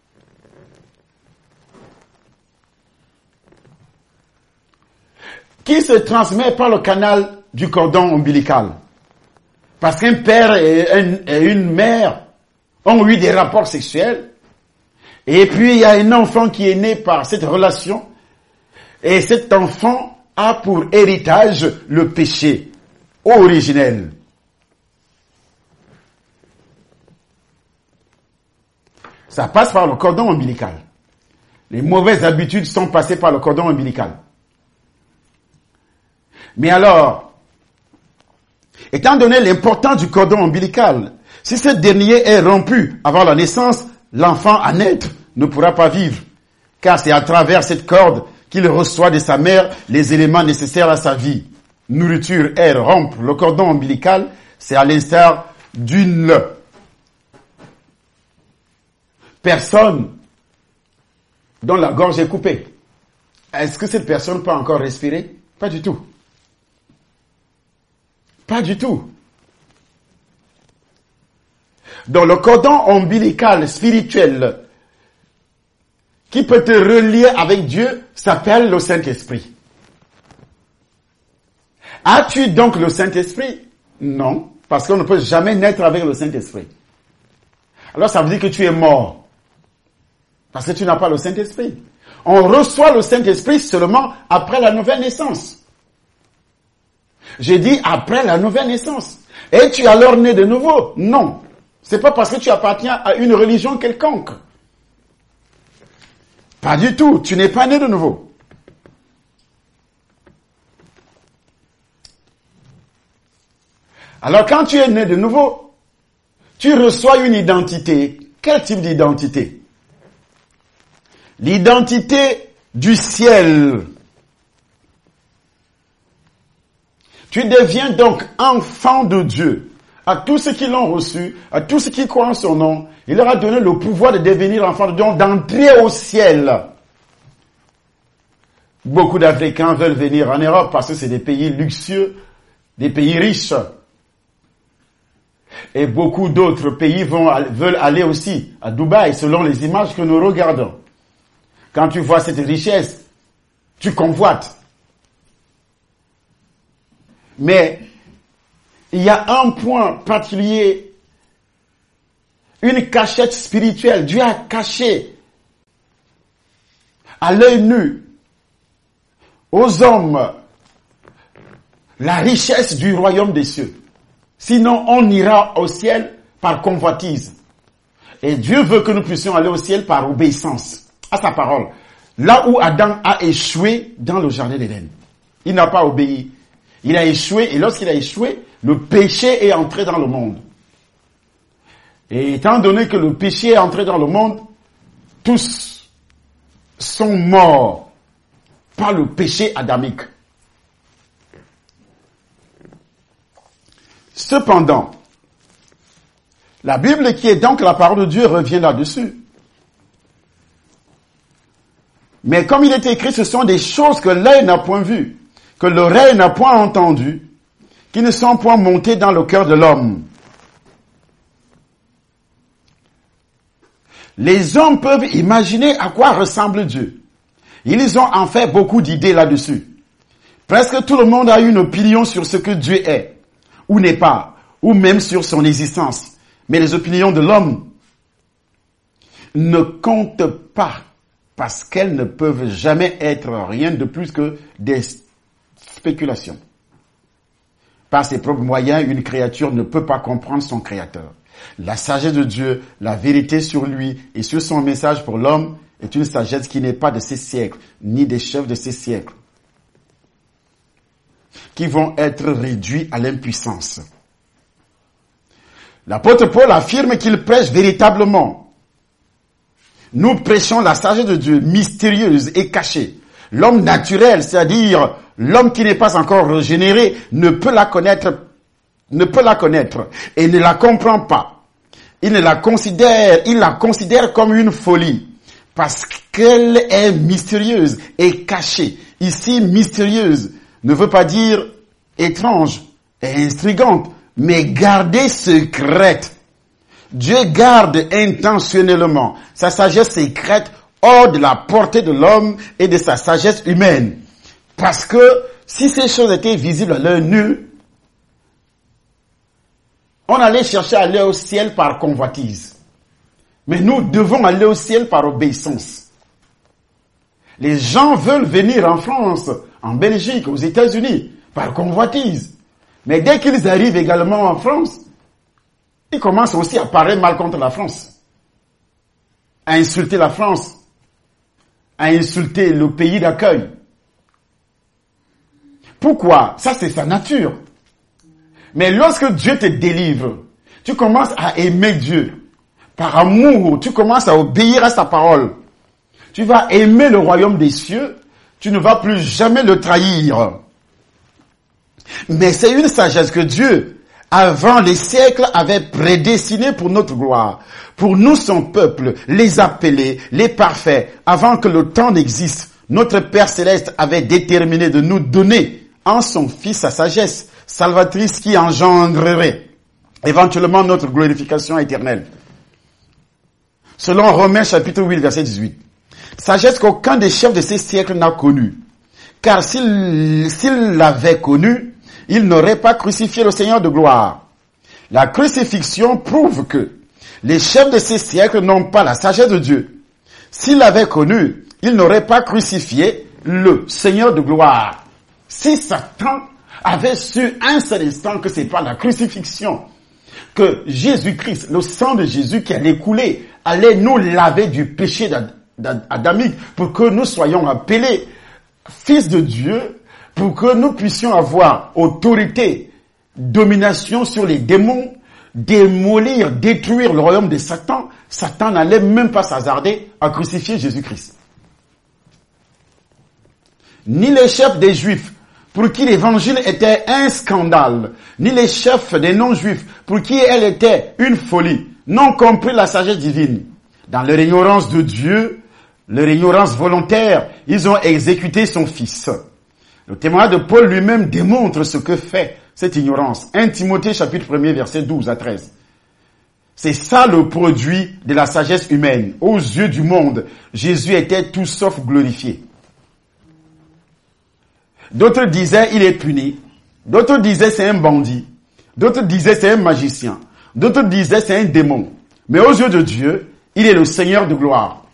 Speaker 2: Qui se transmet par le canal du cordon ombilical. Parce qu'un père et une mère ont eu des rapports sexuels, et puis il y a un enfant qui est né par cette relation, et cet enfant a pour héritage le péché originel. Ça passe par le cordon ombilical. Les mauvaises habitudes sont passées par le cordon ombilical. Mais alors, Étant donné l'importance du cordon ombilical, si ce dernier est rompu avant la naissance, l'enfant à naître ne pourra pas vivre, car c'est à travers cette corde qu'il reçoit de sa mère les éléments nécessaires à sa vie. Nourriture, air, rompre le cordon ombilical, c'est à l'instar d'une personne dont la gorge est coupée. Est-ce que cette personne peut encore respirer? Pas du tout. Pas du tout. Donc le cordon ombilical spirituel qui peut te relier avec Dieu s'appelle le Saint-Esprit. As-tu donc le Saint-Esprit? Non, parce qu'on ne peut jamais naître avec le Saint-Esprit. Alors ça veut dire que tu es mort, parce que tu n'as pas le Saint-Esprit. On reçoit le Saint-Esprit seulement après la nouvelle naissance. J'ai dit après la nouvelle naissance. Et tu es alors né de nouveau? Non. C'est pas parce que tu appartiens à une religion quelconque. Pas du tout. Tu n'es pas né de nouveau. Alors quand tu es né de nouveau, tu reçois une identité. Quel type d'identité? L'identité du ciel. Tu deviens donc enfant de Dieu. À tous ceux qui l'ont reçu, à tous ceux qui croient en son nom, il leur a donné le pouvoir de devenir enfant de Dieu, d'entrer au ciel. Beaucoup d'Africains veulent venir en Europe parce que c'est des pays luxueux, des pays riches. Et beaucoup d'autres pays veulent aller aussi à Dubaï selon les images que nous regardons. Quand tu vois cette richesse, tu convoites. Mais il y a un point particulier, une cachette spirituelle. Dieu a caché à l'œil nu aux hommes la richesse du royaume des cieux. Sinon, on ira au ciel par convoitise. Et Dieu veut que nous puissions aller au ciel par obéissance à sa parole. Là où Adam a échoué dans le jardin d'Éden. Il n'a pas obéi. Il a échoué, et lorsqu'il a échoué, le péché est entré dans le monde. Et étant donné que le péché est entré dans le monde, tous sont morts par le péché adamique. Cependant, la Bible qui est donc la parole de Dieu revient là-dessus. Mais comme il est écrit, ce sont des choses que l'œil n'a point vues, que l'oreille n'a point entendues, qui ne sont point montées dans le cœur de l'homme. Les hommes peuvent imaginer à quoi ressemble Dieu. Ils ont en fait beaucoup d'idées là-dessus. Presque tout le monde a une opinion sur ce que Dieu est, ou n'est pas, ou même sur son existence. Mais les opinions de l'homme ne comptent pas, parce qu'elles ne peuvent jamais être rien de plus que des spéculations. Par ses propres moyens, une créature ne peut pas comprendre son créateur. La sagesse de Dieu, la vérité sur lui et sur son message pour l'homme est une sagesse qui n'est pas de ces siècles, ni des chefs de ces siècles, qui vont être réduits à l'impuissance. L'apôtre Paul affirme qu'il prêche véritablement. Nous prêchons la sagesse de Dieu, mystérieuse et cachée. L'homme naturel, c'est-à-dire l'homme qui n'est pas encore régénéré, ne peut la connaître et ne la comprend pas. Il la considère comme une folie parce qu'elle est mystérieuse et cachée. Ici, mystérieuse ne veut pas dire étrange et intrigante, mais gardée secrète. Dieu garde intentionnellement sa sagesse secrète hors de la portée de l'homme et de sa sagesse humaine. Parce que si ces choses étaient visibles à l'œil nu, on allait chercher à aller au ciel par convoitise. Mais nous devons aller au ciel par obéissance. Les gens veulent venir en France, en Belgique, aux États-Unis, par convoitise. Mais dès qu'ils arrivent également en France, ils commencent aussi à parler mal contre la France, à insulter la France, à insulter le pays d'accueil. Pourquoi? Ça, c'est sa nature. Mais lorsque Dieu te délivre, tu commences à aimer Dieu. Par amour, tu commences à obéir à sa parole. Tu vas aimer le royaume des cieux. Tu ne vas plus jamais le trahir. Mais c'est une sagesse que Dieu, avant les siècles, avait prédestinée pour notre gloire. Pour nous, son peuple, les appelés, les parfaits, avant que le temps n'existe, notre Père Céleste avait déterminé de nous donner en son Fils sa sagesse salvatrice qui engendrerait éventuellement notre glorification éternelle. Selon Romains chapitre 8, verset 18. Sagesse qu'aucun des chefs de ces siècles n'a connue. Car s'il l'avait connue, il n'aurait pas crucifié le Seigneur de gloire. La crucifixion prouve que les chefs de ces siècles n'ont pas la sagesse de Dieu. S'il l'avait connu, il n'aurait pas crucifié le Seigneur de gloire. Si Satan avait su un seul instant que c'est pas la crucifixion, que Jésus-Christ, le sang de Jésus qui allait couler, allait nous laver du péché adamique pour que nous soyons appelés fils de Dieu, pour que nous puissions avoir autorité, domination sur les démons, démolir, détruire le royaume de Satan, Satan n'allait même pas s'hasarder à crucifier Jésus-Christ. Ni les chefs des Juifs, pour qui l'évangile était un scandale, ni les chefs des non-juifs, pour qui elle était une folie, n'ont compris la sagesse divine. Dans leur ignorance de Dieu, leur ignorance volontaire, ils ont exécuté son Fils. Le témoignage de Paul lui-même démontre ce que fait cette ignorance. 1 Timothée chapitre 1 verset 12 à 13. C'est ça le produit de la sagesse humaine. Aux yeux du monde, Jésus était tout sauf glorifié. D'autres disaient il est puni. D'autres disaient c'est un bandit. D'autres disaient c'est un magicien. D'autres disaient c'est un démon. Mais aux yeux de Dieu, il est le Seigneur de gloire.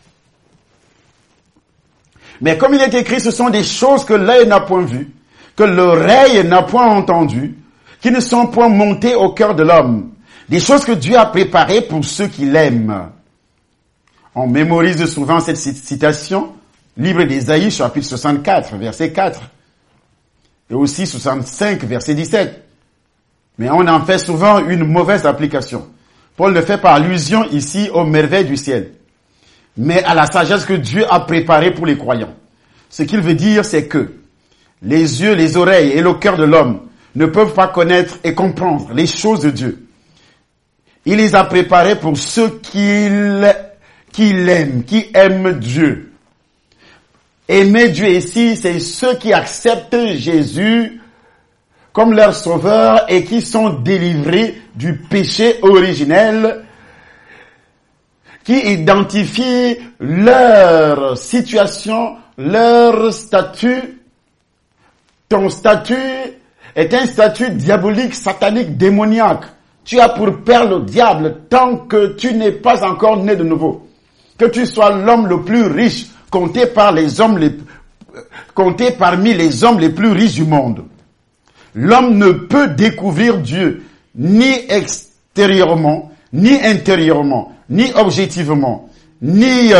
Speaker 2: Mais comme il est écrit, ce sont des choses que l'œil n'a point vues, que l'oreille n'a point entendues, qui ne sont point montées au cœur de l'homme. Des choses que Dieu a préparées pour ceux qui l'aiment. On mémorise souvent cette citation, livre d'Ésaïe, chapitre 64, verset 4. Et aussi 65, verset 17. Mais on en fait souvent une mauvaise application. Paul le fait par allusion ici aux merveilles du ciel, mais à la sagesse que Dieu a préparée pour les croyants. Ce qu'il veut dire, c'est que les yeux, les oreilles et le cœur de l'homme ne peuvent pas connaître et comprendre les choses de Dieu. Il les a préparées pour ceux qui l'aiment, qui aiment Dieu. Aimer Dieu ici, c'est ceux qui acceptent Jésus comme leur sauveur et qui sont délivrés du péché originel, qui identifient leur situation, leur statut. Ton statut est un statut diabolique, satanique, démoniaque. Tu as pour père le diable tant que tu n'es pas encore né de nouveau. Que tu sois l'homme le plus riche, compté parmi les hommes les plus riches du monde. L'homme ne peut découvrir Dieu ni extérieurement, ni intérieurement, ni objectivement, ni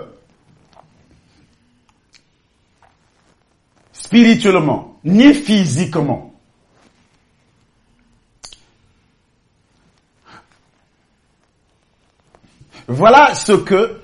Speaker 2: spirituellement, ni physiquement. Voilà ce que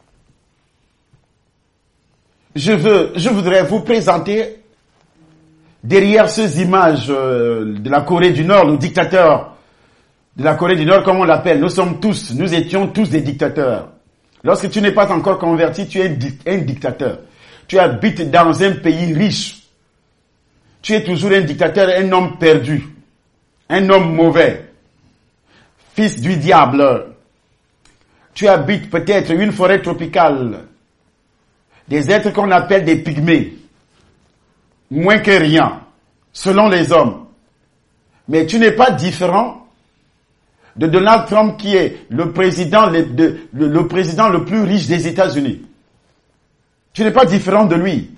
Speaker 2: je voudrais vous présenter derrière ces images de la Corée du Nord, le dictateur de la Corée du Nord, comme on l'appelle. Nous étions tous des dictateurs. Lorsque tu n'es pas encore converti, tu es un dictateur. Tu habites dans un pays riche. Tu es toujours un dictateur, un homme perdu, un homme mauvais, fils du diable. Tu habites peut-être une forêt tropicale, des êtres qu'on appelle des pygmées, moins que rien, selon les hommes. Mais tu n'es pas différent de Donald Trump qui est le président le plus riche des États-Unis. Tu n'es pas différent de lui.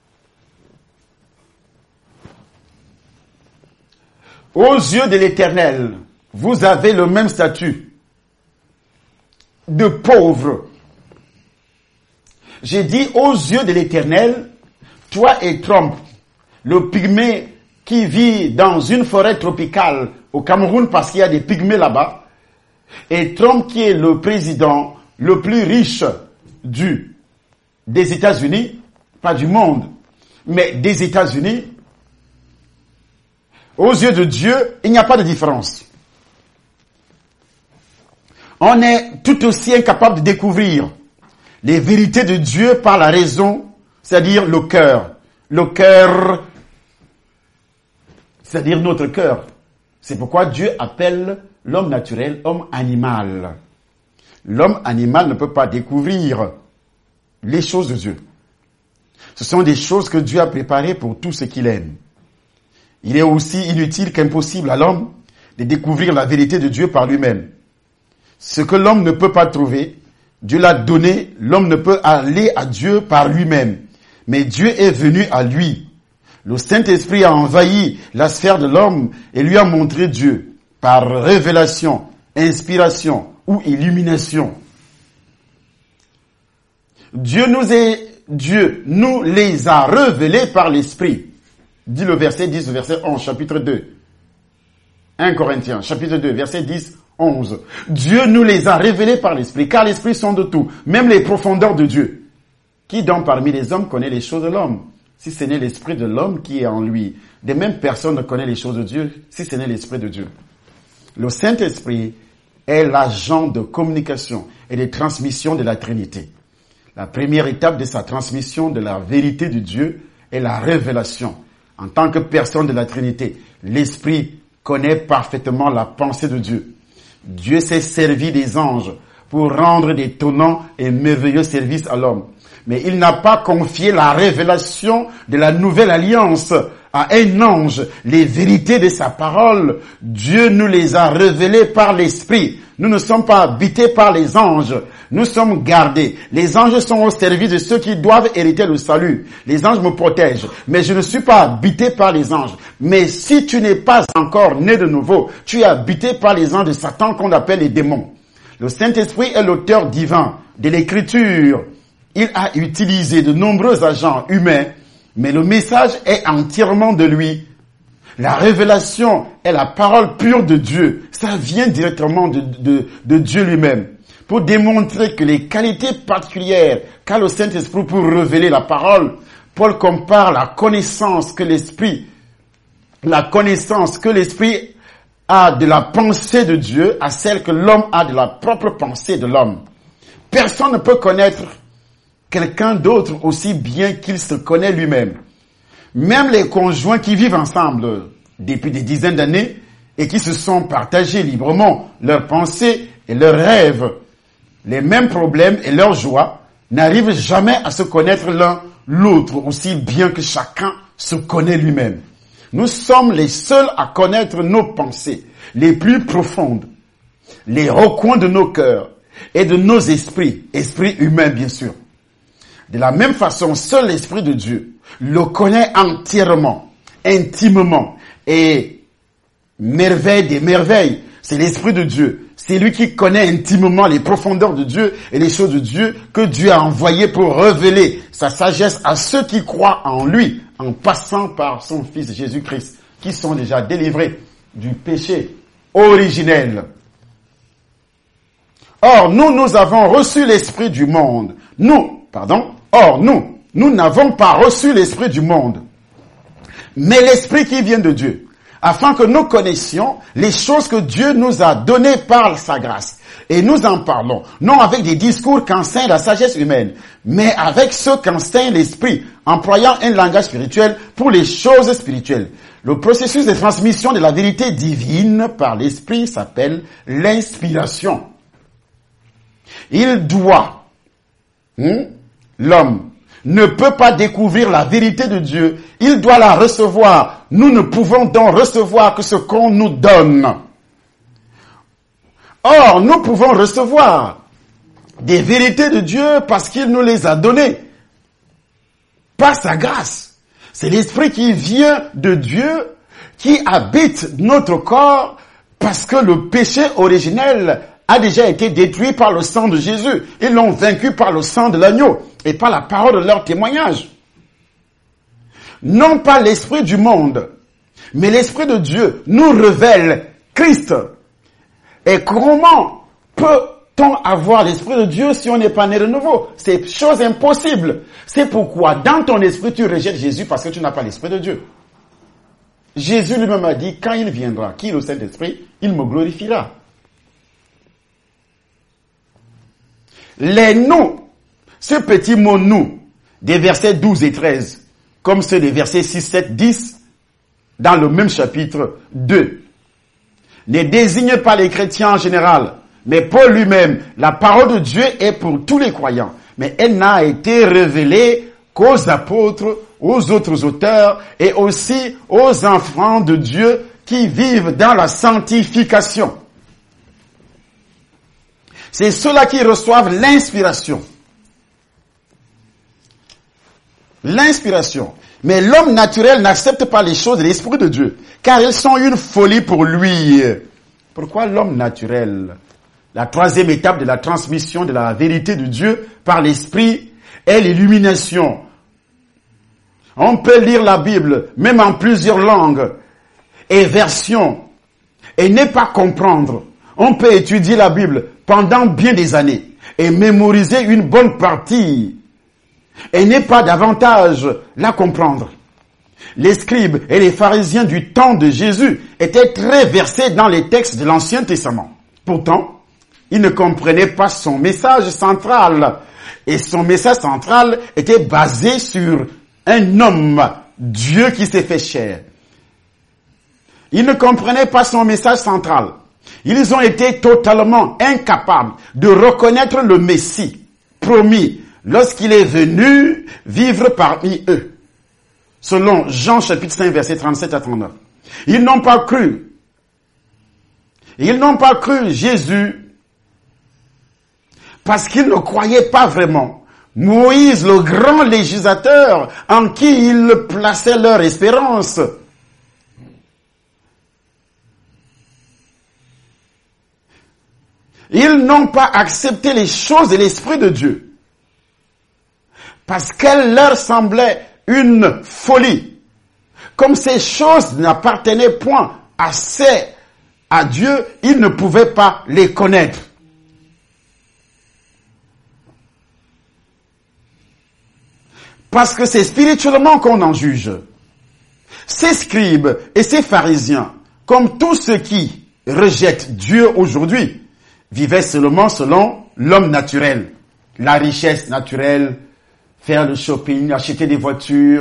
Speaker 2: Aux yeux de l'Éternel, vous avez le même statut de pauvre. J'ai dit aux yeux de l'Éternel, toi et Trump, le pygmée qui vit dans une forêt tropicale au Cameroun parce qu'il y a des pygmées là-bas, et Trump qui est le président le plus riche des États-Unis, pas du monde, mais des États-Unis, aux yeux de Dieu, il n'y a pas de différence. On est tout aussi incapable de découvrir les vérités de Dieu par la raison, c'est-à-dire le cœur. Le cœur, c'est-à-dire notre cœur. C'est pourquoi Dieu appelle l'homme naturel homme animal. L'homme animal ne peut pas découvrir les choses de Dieu. Ce sont des choses que Dieu a préparées pour tout ce qu'il aime. Il est aussi inutile qu'impossible à l'homme de découvrir la vérité de Dieu par lui-même. Ce que l'homme ne peut pas trouver, Dieu l'a donné, l'homme ne peut aller à Dieu par lui-même. Mais Dieu est venu à lui. Le Saint-Esprit a envahi la sphère de l'homme et lui a montré Dieu par révélation, inspiration ou illumination. Dieu nous les a révélés par l'Esprit. Dit le verset 10, verset 11, chapitre 2. 1 Corinthiens, chapitre 2, verset 10, 11. Dieu nous les a révélés par l'Esprit, car l'Esprit sonde tout, même les profondeurs de Dieu. Qui donc parmi les hommes connaît les choses de l'homme, si ce n'est l'Esprit de l'homme qui est en lui? De même personne ne connaît les choses de Dieu, si ce n'est l'Esprit de Dieu. Le Saint-Esprit est l'agent de communication et de transmission de la Trinité. La première étape de sa transmission de la vérité de Dieu est la révélation. En tant que personne de la Trinité, l'Esprit connaît parfaitement la pensée de Dieu. Dieu s'est servi des anges pour rendre d'étonnants et merveilleux services à l'homme. Mais il n'a pas confié la révélation de la nouvelle alliance à un ange. Les vérités de sa parole, Dieu nous les a révélées par l'Esprit. Nous ne sommes pas habités par les anges. Nous sommes gardés. Les anges sont au service de ceux qui doivent hériter le salut. Les anges me protègent. Mais je ne suis pas habité par les anges. Mais si tu n'es pas encore né de nouveau, tu es habité par les anges de Satan qu'on appelle les démons. Le Saint-Esprit est l'auteur divin de l'Écriture. Il a utilisé de nombreux agents humains, mais le message est entièrement de lui. La révélation est la parole pure de Dieu. Ça vient directement de Dieu lui-même. Pour démontrer que les qualités particulières qu'a le Saint-Esprit pour révéler la parole, Paul compare la connaissance que l'Esprit a de la pensée de Dieu à celle que l'homme a de la propre pensée de l'homme. Personne ne peut connaître quelqu'un d'autre aussi bien qu'il se connaît lui-même. Même les conjoints qui vivent ensemble depuis des dizaines d'années et qui se sont partagés librement leurs pensées et leurs rêves, les mêmes problèmes et leurs joies, n'arrivent jamais à se connaître l'un l'autre aussi bien que chacun se connaît lui-même. Nous sommes les seuls à connaître nos pensées les plus profondes, les recoins de nos cœurs et de nos esprits humains bien sûr. De la même façon, seul l'Esprit de Dieu le connaît entièrement, intimement, et merveille des merveilles, c'est l'Esprit de Dieu. C'est lui qui connaît intimement les profondeurs de Dieu et les choses de Dieu que Dieu a envoyées pour révéler sa sagesse à ceux qui croient en lui, en passant par son Fils Jésus-Christ, qui sont déjà délivrés du péché originel. Or, nous avons reçu l'Esprit du monde. Nous n'avons pas reçu l'Esprit du monde, mais l'Esprit qui vient de Dieu, afin que nous connaissions les choses que Dieu nous a données par sa grâce. Et nous en parlons, non avec des discours qu'enseigne la sagesse humaine, mais avec ceux qu'enseigne l'Esprit, employant un langage spirituel pour les choses spirituelles. Le processus de transmission de la vérité divine par l'Esprit s'appelle l'inspiration. L'homme ne peut pas découvrir la vérité de Dieu, il doit la recevoir. Nous ne pouvons donc recevoir que ce qu'on nous donne. Or, nous pouvons recevoir des vérités de Dieu parce qu'il nous les a données par sa grâce. C'est l'Esprit qui vient de Dieu, qui habite notre corps parce que le péché originel a déjà été détruit par le sang de Jésus. Ils l'ont vaincu par le sang de l'agneau et par la parole de leur témoignage. Non pas l'esprit du monde, Mais l'Esprit de Dieu nous révèle Christ. Et comment peut-on avoir l'Esprit de Dieu si on n'est pas né de nouveau? C'est chose impossible. C'est pourquoi dans ton esprit tu rejettes Jésus parce que tu n'as pas l'Esprit de Dieu. Jésus lui-même a dit, quand il viendra, qui est le Saint-Esprit, il me glorifiera. Les nous, ce petit mot nous, des versets 12 et 13, comme ceux des versets 6, 7, 10, dans le même chapitre 2, ne désigne pas les chrétiens en général, mais Paul lui-même, la parole de Dieu est pour tous les croyants, mais elle n'a été révélée qu'aux apôtres, aux autres auteurs et aussi aux enfants de Dieu qui vivent dans la sanctification. C'est ceux-là qui reçoivent l'inspiration. L'inspiration. Mais l'homme naturel n'accepte pas les choses de l'Esprit de Dieu, car elles sont une folie pour lui. Pourquoi l'homme naturel? La troisième étape de la transmission de la vérité de Dieu par l'Esprit est l'illumination. On peut lire la Bible, même en plusieurs langues et versions, et ne pas comprendre. On peut étudier la Bible pendant bien des années et mémoriser une bonne partie et n'est pas davantage la comprendre. Les scribes et les pharisiens du temps de Jésus étaient très versés dans les textes de l'Ancien Testament. Pourtant, ils ne comprenaient pas son message central. Et son message central était basé sur un homme, Dieu qui s'est fait chair. Ils ne comprenaient pas son message central. Ils ont été totalement incapables de reconnaître le Messie promis lorsqu'il est venu vivre parmi eux. Selon Jean chapitre 5 verset 37 à 39. Ils n'ont pas cru. Ils n'ont pas cru Jésus parce qu'ils ne croyaient pas vraiment Moïse, le grand législateur en qui ils plaçaient leur espérance. Ils n'ont pas accepté les choses de l'Esprit de Dieu parce qu'elles leur semblaient une folie. Comme ces choses n'appartenaient point à Dieu, ils ne pouvaient pas les connaître. Parce que c'est spirituellement qu'on en juge. Ces scribes et ces pharisiens, comme tous ceux qui rejettent Dieu aujourd'hui, vivaient seulement selon l'homme naturel. La richesse naturelle, faire le shopping, acheter des voitures.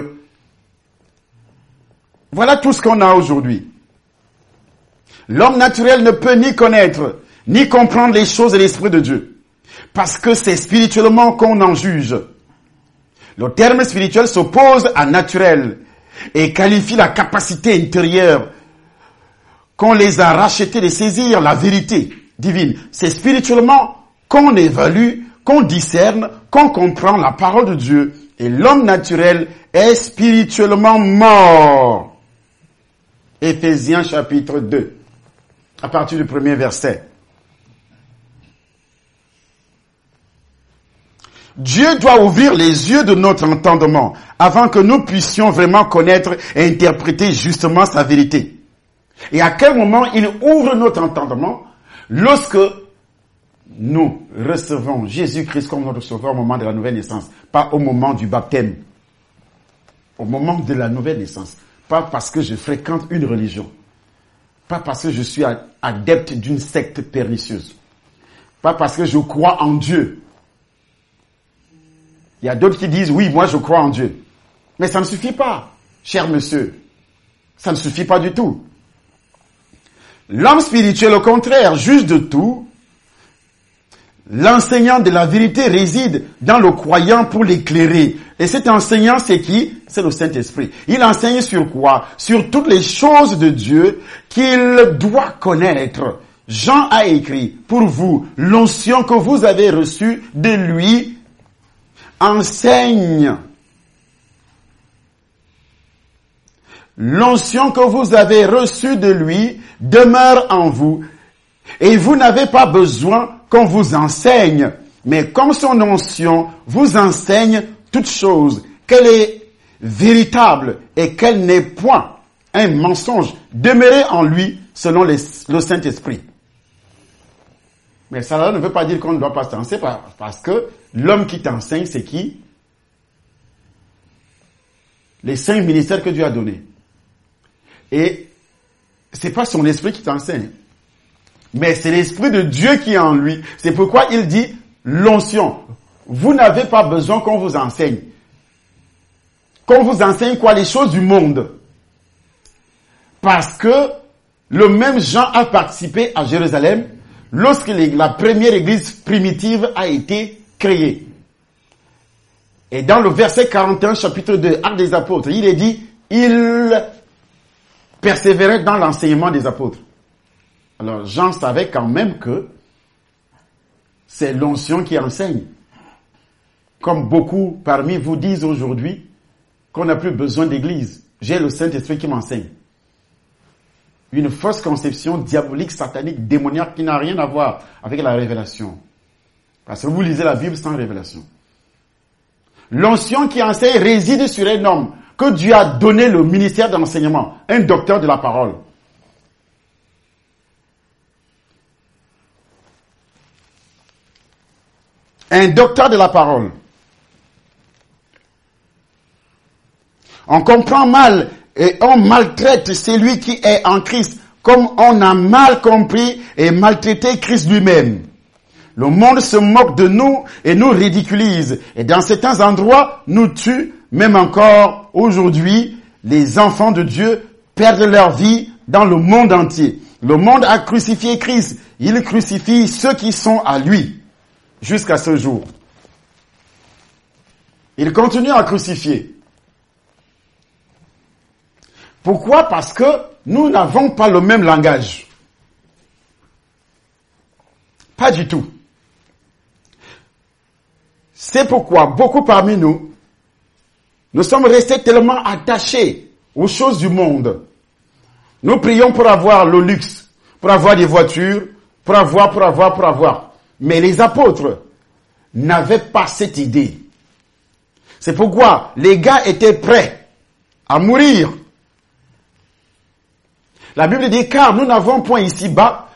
Speaker 2: Voilà tout ce qu'on a aujourd'hui. L'homme naturel ne peut ni connaître, ni comprendre les choses de l'Esprit de Dieu. Parce que c'est spirituellement qu'on en juge. Le terme spirituel s'oppose à naturel et qualifie la capacité intérieure qu'on les a rachetés de saisir la vérité divine. C'est spirituellement qu'on évalue, qu'on discerne, qu'on comprend la parole de Dieu. Et l'homme naturel est spirituellement mort. Éphésiens chapitre 2, à partir du premier verset. Dieu doit ouvrir les yeux de notre entendement avant que nous puissions vraiment connaître et interpréter justement sa vérité. Et à quel moment il ouvre notre entendement? Lorsque nous recevons Jésus-Christ comme notre sauveur au moment de la nouvelle naissance, pas au moment du baptême, au moment de la nouvelle naissance, pas parce que je fréquente une religion, pas parce que je suis adepte d'une secte pernicieuse, pas parce que je crois en Dieu. Il y a d'autres qui disent, oui, moi je crois en Dieu. Mais ça ne suffit pas, cher monsieur. Ça ne suffit pas du tout. L'homme spirituel, au contraire, juge de tout. L'enseignant de la vérité réside dans le croyant pour l'éclairer. Et cet enseignant, c'est qui? C'est le Saint-Esprit. Il enseigne sur quoi? Sur toutes les choses de Dieu qu'il doit connaître. Jean a écrit, pour vous, l'onction que vous avez reçue de lui enseigne. L'onction que vous avez reçue de lui demeure en vous. Et vous n'avez pas besoin qu'on vous enseigne. Mais comme son onction vous enseigne toutes choses, qu'elle est véritable et qu'elle n'est point un mensonge. Demeurez en lui selon le Saint-Esprit. Mais ça ne veut pas dire qu'on ne doit pas t'enseigner, parce que l'homme qui t'enseigne, c'est qui? Les 5 ministères que Dieu a donnés. Et c'est pas son esprit qui t'enseigne, mais c'est l'esprit de Dieu qui est en lui. C'est pourquoi il dit l'onction. Vous n'avez pas besoin qu'on vous enseigne. Qu'on vous enseigne quoi? Les choses du monde. Parce que le même Jean a participé à Jérusalem lorsque la première église primitive a été créée. Et dans le verset 41, chapitre 2, Actes des Apôtres, il est dit, il persévérait dans l'enseignement des apôtres. Alors Jean savait quand même que c'est l'onction qui enseigne. Comme beaucoup parmi vous disent aujourd'hui qu'on n'a plus besoin d'église. J'ai le Saint-Esprit qui m'enseigne. Une fausse conception diabolique, satanique, démoniaque qui n'a rien à voir avec la révélation. Parce que vous lisez la Bible sans révélation. L'onction qui enseigne réside sur un homme que Dieu a donné le ministère de l'enseignement, un docteur de la parole. Un docteur de la parole. On comprend mal et on maltraite celui qui est en Christ, comme on a mal compris et maltraité Christ lui-même. Le monde se moque de nous et nous ridiculise. Et dans certains endroits, nous tue. Même encore aujourd'hui, les enfants de Dieu perdent leur vie dans le monde entier. Le monde a crucifié Christ. Il crucifie ceux qui sont à lui jusqu'à ce jour. Il continue à crucifier. Pourquoi? Parce que nous n'avons pas le même langage. Pas du tout. C'est pourquoi beaucoup parmi nous sommes restés tellement attachés aux choses du monde. Nous prions pour avoir le luxe, pour avoir des voitures, pour avoir. Mais les apôtres n'avaient pas cette idée. C'est pourquoi les gars étaient prêts à mourir. La Bible dit, car nous n'avons point ici-bas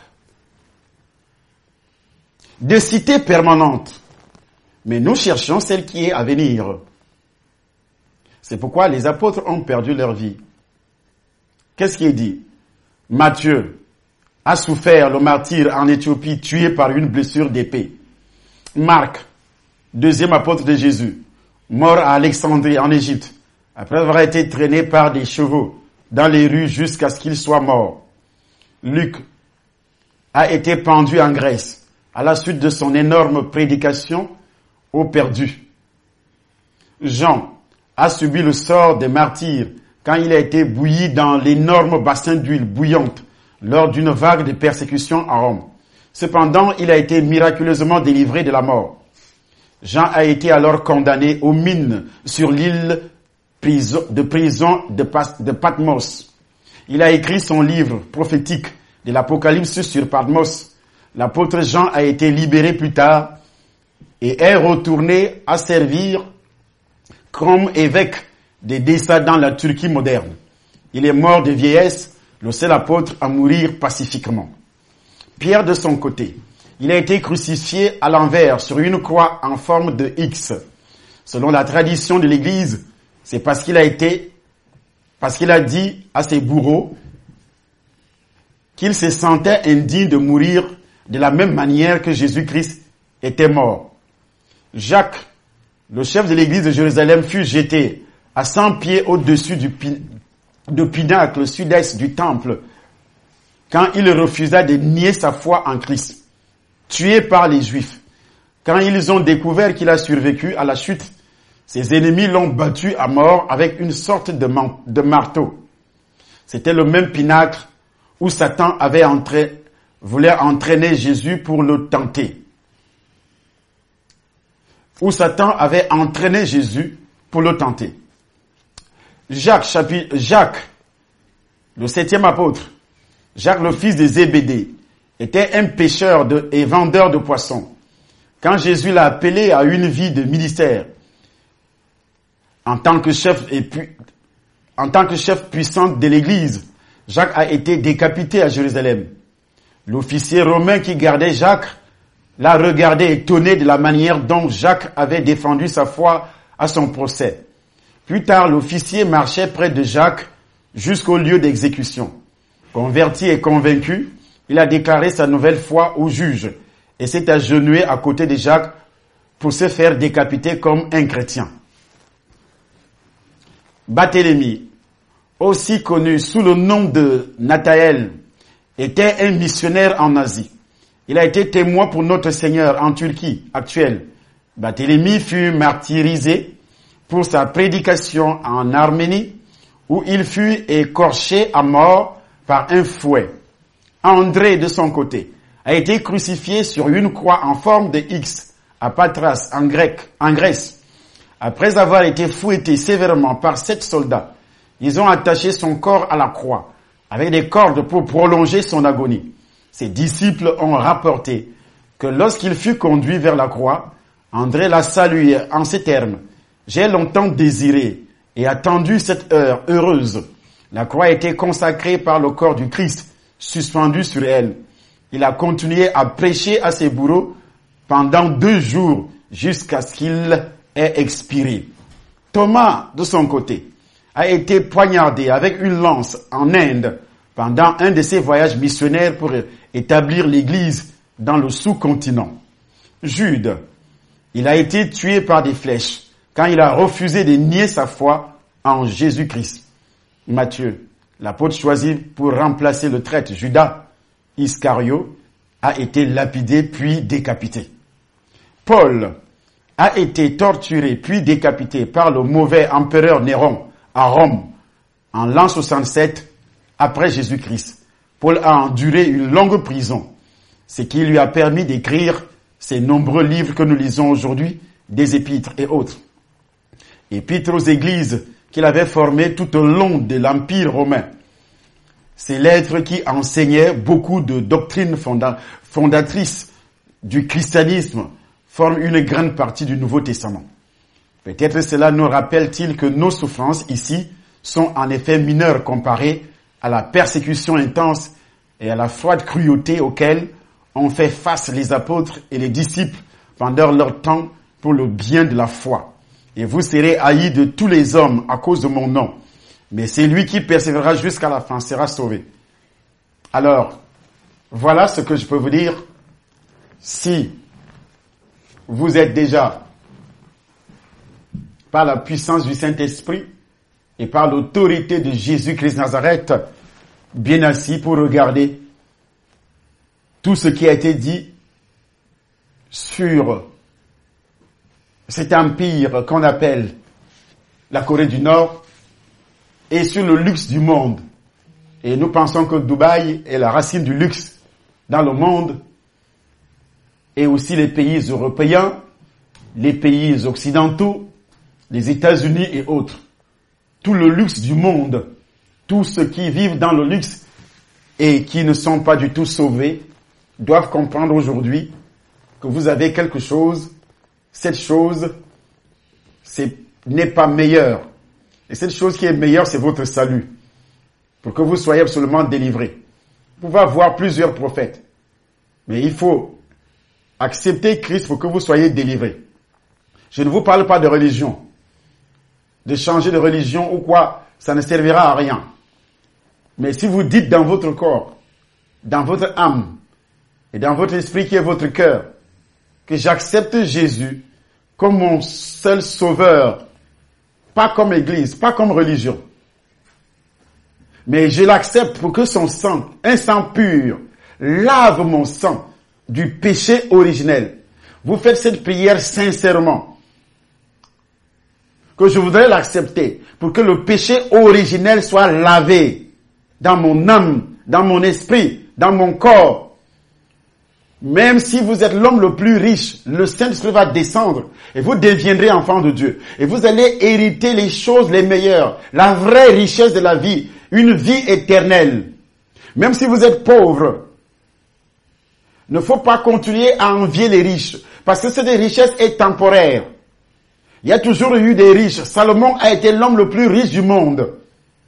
Speaker 2: de cité permanente. Mais nous cherchons celle qui est à venir. C'est pourquoi les apôtres ont perdu leur vie. Qu'est-ce qui est dit? Matthieu a souffert le martyre en Éthiopie, tué par une blessure d'épée. Marc, deuxième apôtre de Jésus, mort à Alexandrie en Égypte, après avoir été traîné par des chevaux dans les rues jusqu'à ce qu'il soit mort. Luc a été pendu en Grèce à la suite de son énorme prédication aux perdus. Jean a subi le sort des martyrs quand il a été bouilli dans l'énorme bassin d'huile bouillante lors d'une vague de persécution à Rome. Cependant, il a été miraculeusement délivré de la mort. Jean a été alors condamné aux mines sur l'île de prison de Patmos. Il a écrit son livre prophétique de l'Apocalypse sur Patmos. L'apôtre Jean a été libéré plus tard et est retourné à servir comme évêque des Dessa dans la Turquie moderne. Il est mort de vieillesse, le seul apôtre à mourir pacifiquement. Pierre, de son côté, il a été crucifié à l'envers sur une croix en forme de X. Selon la tradition de l'Église, c'est parce qu'il a dit à ses bourreaux qu'il se sentait indigne de mourir de la même manière que Jésus-Christ était mort. Jacques, le chef de l'église de Jérusalem, fut jeté à 100 pieds au-dessus du pinacle sud-est du temple quand il refusa de nier sa foi en Christ. Tué par les Juifs. Quand ils ont découvert qu'il a survécu à la chute, ses ennemis l'ont battu à mort avec une sorte de marteau. C'était le même pinacle où Satan voulait entraîner Jésus pour le tenter. Où Satan avait entraîné Jésus pour le tenter. Jacques, le 7e apôtre, Jacques le fils de Zébédée, était un pêcheur et vendeur de poissons. Quand Jésus l'a appelé à une vie de ministère, en tant que chef en tant que chef puissant de l'Église, Jacques a été décapité à Jérusalem. L'officier romain qui gardait Jacques l'a regardé étonné de la manière dont Jacques avait défendu sa foi à son procès. Plus tard, l'officier marchait près de Jacques jusqu'au lieu d'exécution. Converti et convaincu, il a déclaré sa nouvelle foi au juge et s'est agenouillé à côté de Jacques pour se faire décapiter comme un chrétien. Barthélemy, aussi connu sous le nom de Nathanaël, était un missionnaire en Asie. Il a été témoin pour notre Seigneur en Turquie actuelle. Barthélemy fut martyrisé pour sa prédication en Arménie, où il fut écorché à mort par un fouet. André, de son côté, a été crucifié sur une croix en forme de X à Patras, en Grèce. Après avoir été fouetté sévèrement par 7 soldats, ils ont attaché son corps à la croix avec des cordes pour prolonger son agonie. Ses disciples ont rapporté que lorsqu'il fut conduit vers la croix, André l'a salué en ces termes: « J'ai longtemps désiré et attendu cette heure heureuse. » La croix a été consacrée par le corps du Christ, suspendu sur elle. Il a continué à prêcher à ses bourreaux pendant 2 jours jusqu'à ce qu'il ait expiré. Thomas, de son côté, a été poignardé avec une lance en Inde pendant un de ses voyages missionnaires pour établir l'Église dans le sous-continent. Jude, il a été tué par des flèches quand il a refusé de nier sa foi en Jésus-Christ. Matthieu, l'apôtre choisi pour remplacer le traître Judas Iscario, a été lapidé puis décapité. Paul a été torturé puis décapité par le mauvais empereur Néron à Rome en l'an 67 après Jésus-Christ. Paul a enduré une longue prison, ce qui lui a permis d'écrire ces nombreux livres que nous lisons aujourd'hui, des épîtres et autres. Épîtres aux églises qu'il avait formées tout au long de l'Empire romain. Ces lettres qui enseignaient beaucoup de doctrines fondatrices du christianisme forment une grande partie du Nouveau Testament. Peut-être cela nous rappelle-t-il que nos souffrances ici sont en effet mineures comparées à la persécution intense et à la froide cruauté auxquelles ont fait face les apôtres et les disciples pendant leur temps pour le bien de la foi. Et vous serez haïs de tous les hommes à cause de mon nom. Mais c'est lui qui persévérera jusqu'à la fin sera sauvé. Alors, voilà ce que je peux vous dire. Si vous êtes déjà, par la puissance du Saint-Esprit et par l'autorité de Jésus-Christ Nazareth, bien assis pour regarder tout ce qui a été dit sur cet empire qu'on appelle la Corée du Nord et sur le luxe du monde. Et nous pensons que Dubaï est la racine du luxe dans le monde, et aussi les pays européens, les pays occidentaux, les États-Unis et autres. Tout le luxe du monde, tous ceux qui vivent dans le luxe et qui ne sont pas du tout sauvés, doivent comprendre aujourd'hui que vous avez quelque chose, cette chose n'est pas meilleure. Et cette chose qui est meilleure, c'est votre salut. Pour que vous soyez absolument délivrés. Vous pouvez avoir plusieurs prophètes. Mais il faut accepter Christ pour que vous soyez délivrés. Je ne vous parle pas de religion. De changer de religion ou quoi, ça ne servira à rien. Mais si vous dites dans votre corps, dans votre âme, et dans votre esprit qui est votre cœur, que j'accepte Jésus comme mon seul sauveur, pas comme église, pas comme religion, mais je l'accepte pour que son sang, un sang pur, lave mon sang du péché originel. Vous faites cette prière sincèrement, que je voudrais l'accepter pour que le péché originel soit lavé dans mon âme, dans mon esprit, dans mon corps. Même si vous êtes l'homme le plus riche, le Saint-Esprit va descendre et vous deviendrez enfant de Dieu. Et vous allez hériter les choses les meilleures, la vraie richesse de la vie, une vie éternelle. Même si vous êtes pauvre, il ne faut pas continuer à envier les riches, parce que cette richesse est temporaire. Il y a toujours eu des riches. Salomon a été l'homme le plus riche du monde.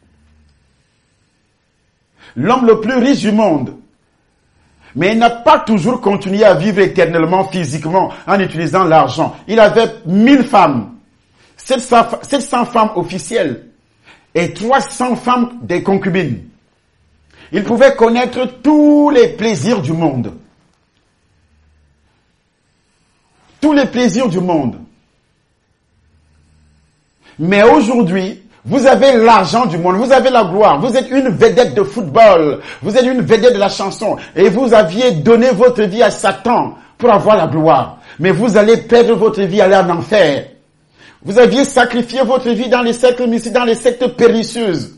Speaker 2: l'homme le plus riche du monde. Mais il n'a pas toujours continué à vivre éternellement, physiquement, en utilisant l'argent. Il avait 1000 femmes, 700 femmes officielles et 300 femmes des concubines. Il pouvait connaître tous les plaisirs du monde. Tous les plaisirs du monde. Mais aujourd'hui, vous avez l'argent du monde, vous avez la gloire, vous êtes une vedette de football, vous êtes une vedette de la chanson, et vous aviez donné votre vie à Satan pour avoir la gloire. Mais vous allez perdre votre vie, aller en enfer. Vous aviez sacrifié votre vie dans les cercles mystiques, dans les sectes pernicieuses,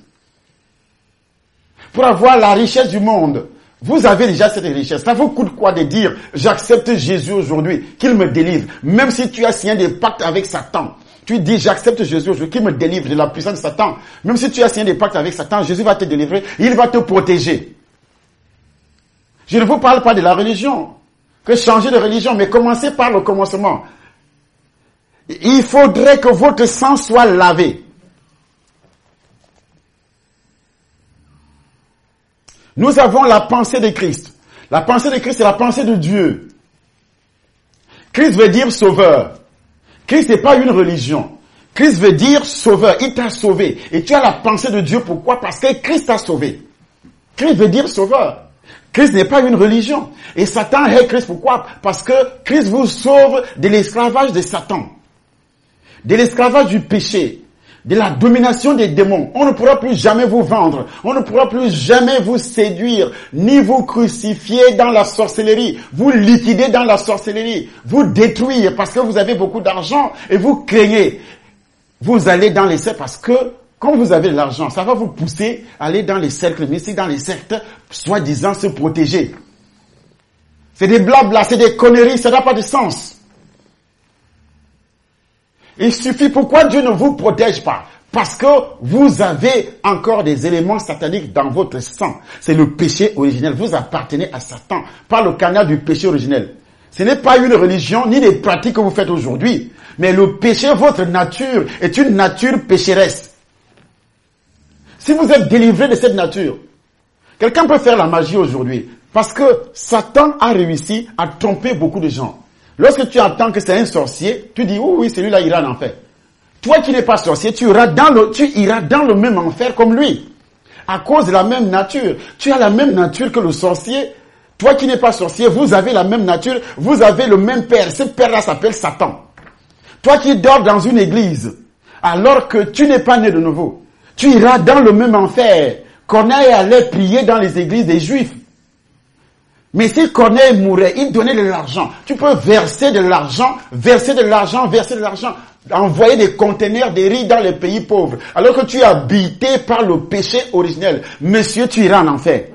Speaker 2: pour avoir la richesse du monde. Vous avez déjà cette richesse. Ça vous coûte quoi de dire, j'accepte Jésus aujourd'hui, qu'il me délivre, même si tu as signé des pactes avec Satan. Tu dis, j'accepte Jésus aujourd'hui, qui me délivre de la puissance de Satan. Même si tu as signé des pactes avec Satan, Jésus va te délivrer, il va te protéger. Je ne vous parle pas de la religion, que changer de religion, mais commencez par le commencement. Il faudrait que votre sang soit lavé. Nous avons la pensée de Christ. La pensée de Christ, c'est la pensée de Dieu. Christ veut dire sauveur. Christ n'est pas une religion. Christ veut dire sauveur. Il t'a sauvé. Et tu as la pensée de Dieu. Pourquoi? Parce que Christ t'a sauvé. Christ veut dire sauveur. Christ n'est pas une religion. Et Satan est Christ. Pourquoi? Parce que Christ vous sauve de l'esclavage de Satan. De l'esclavage du péché. De la domination des démons. On ne pourra plus jamais vous vendre. On ne pourra plus jamais vous séduire, ni vous crucifier dans la sorcellerie, vous liquider dans la sorcellerie, vous détruire parce que vous avez beaucoup d'argent et vous craignez. Vous allez dans les cercles parce que quand vous avez de l'argent, ça va vous pousser à aller dans les cercles mystiques, dans les sectes, soi-disant se protéger. C'est des blabla, c'est des conneries, ça n'a pas de sens. Il suffit, pourquoi Dieu ne vous protège pas? Parce que vous avez encore des éléments sataniques dans votre sang. C'est le péché originel. Vous appartenez à Satan par le canal du péché originel. Ce n'est pas une religion ni des pratiques que vous faites aujourd'hui. Mais le péché, votre nature, est une nature pécheresse. Si vous êtes délivré de cette nature, quelqu'un peut faire la magie aujourd'hui. Parce que Satan a réussi à tromper beaucoup de gens. Lorsque tu entends que c'est un sorcier, tu dis, oh oui, celui-là ira en enfer. Toi qui n'es pas sorcier, tu iras dans le même enfer comme lui. À cause de la même nature. Tu as la même nature que le sorcier. Toi qui n'es pas sorcier, vous avez la même nature, vous avez le même père. Ce père-là s'appelle Satan. Toi qui dors dans une église, alors que tu n'es pas né de nouveau, tu iras dans le même enfer. Corneille allait prier dans les églises des Juifs. Mais si Corneille mourait, il donnait de l'argent. Tu peux verser de l'argent, envoyer des conteneurs de riz dans les pays pauvres. Alors que tu es habité par le péché originel. Monsieur, tu iras en enfer.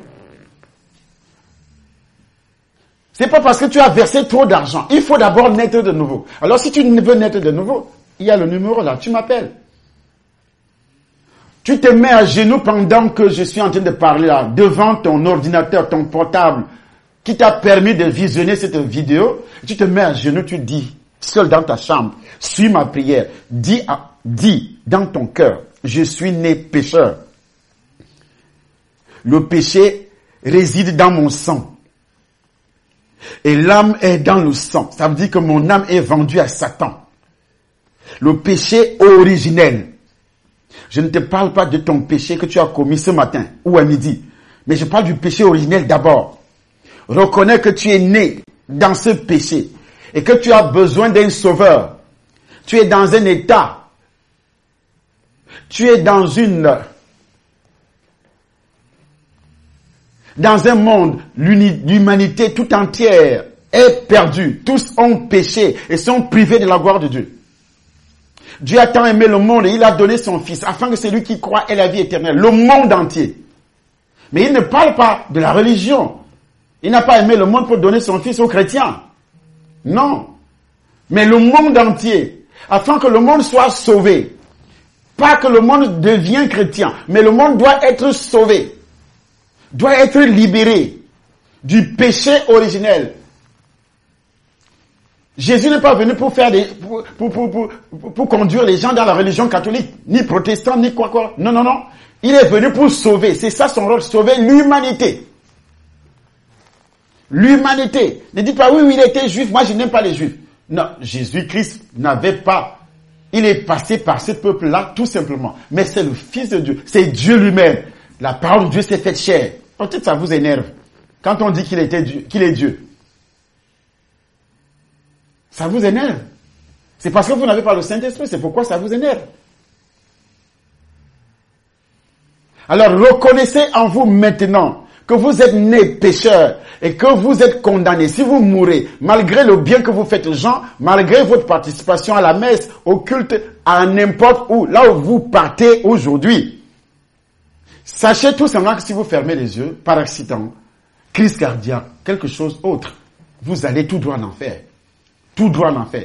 Speaker 2: C'est pas parce que tu as versé trop d'argent. Il faut d'abord naître de nouveau. Alors si tu veux naître de nouveau, il y a le numéro là, tu m'appelles. Tu te mets à genoux pendant que je suis en train de parler là, devant ton ordinateur, ton portable, qui t'a permis de visionner cette vidéo. Tu te mets à genoux, tu dis, seul dans ta chambre, suis ma prière, dis dans ton cœur, je suis né pécheur. Le péché réside dans mon sang. Et l'âme est dans le sang. Ça veut dire que mon âme est vendue à Satan. Le péché originel. Je ne te parle pas de ton péché que tu as commis ce matin ou à midi. Mais je parle du péché originel d'abord. Reconnais que tu es né dans ce péché et que tu as besoin d'un sauveur. Tu es dans un état. Tu es dans un monde, l'humanité tout entière est perdue. Tous ont péché et sont privés de la gloire de Dieu. Dieu a tant aimé le monde et il a donné son Fils afin que celui qui croit ait la vie éternelle. Le monde entier. Mais il ne parle pas de la religion. Il n'a pas aimé le monde pour donner son Fils aux chrétiens. Non. Mais le monde entier. Afin que le monde soit sauvé. Pas que le monde devienne chrétien. Mais le monde doit être sauvé. Doit être libéré du péché originel. Jésus n'est pas venu pour faire pour conduire les gens dans la religion catholique, ni protestant, ni quoi. Non, non, non. Il est venu pour sauver. C'est ça son rôle, sauver l'humanité. L'humanité. Ne dites pas, oui, il était juif, moi je n'aime pas les juifs. Non, Jésus-Christ n'avait pas. Il est passé par ce peuple-là, tout simplement. Mais c'est le Fils de Dieu. C'est Dieu lui-même. La parole de Dieu s'est faite chair. Peut-être ça vous énerve. Quand on dit qu'il est Dieu. Ça vous énerve. C'est parce que vous n'avez pas le Saint-Esprit. C'est pourquoi ça vous énerve. Alors reconnaissez en vous maintenant que vous êtes nés pécheurs et que vous êtes condamnés. Si vous mourrez, malgré le bien que vous faites aux gens, malgré votre participation à la messe, au culte, à n'importe où, là où vous partez aujourd'hui, sachez tout simplement que si vous fermez les yeux, par accident, crise cardiaque, quelque chose autre, vous allez tout droit en enfer. Tout droit en enfer.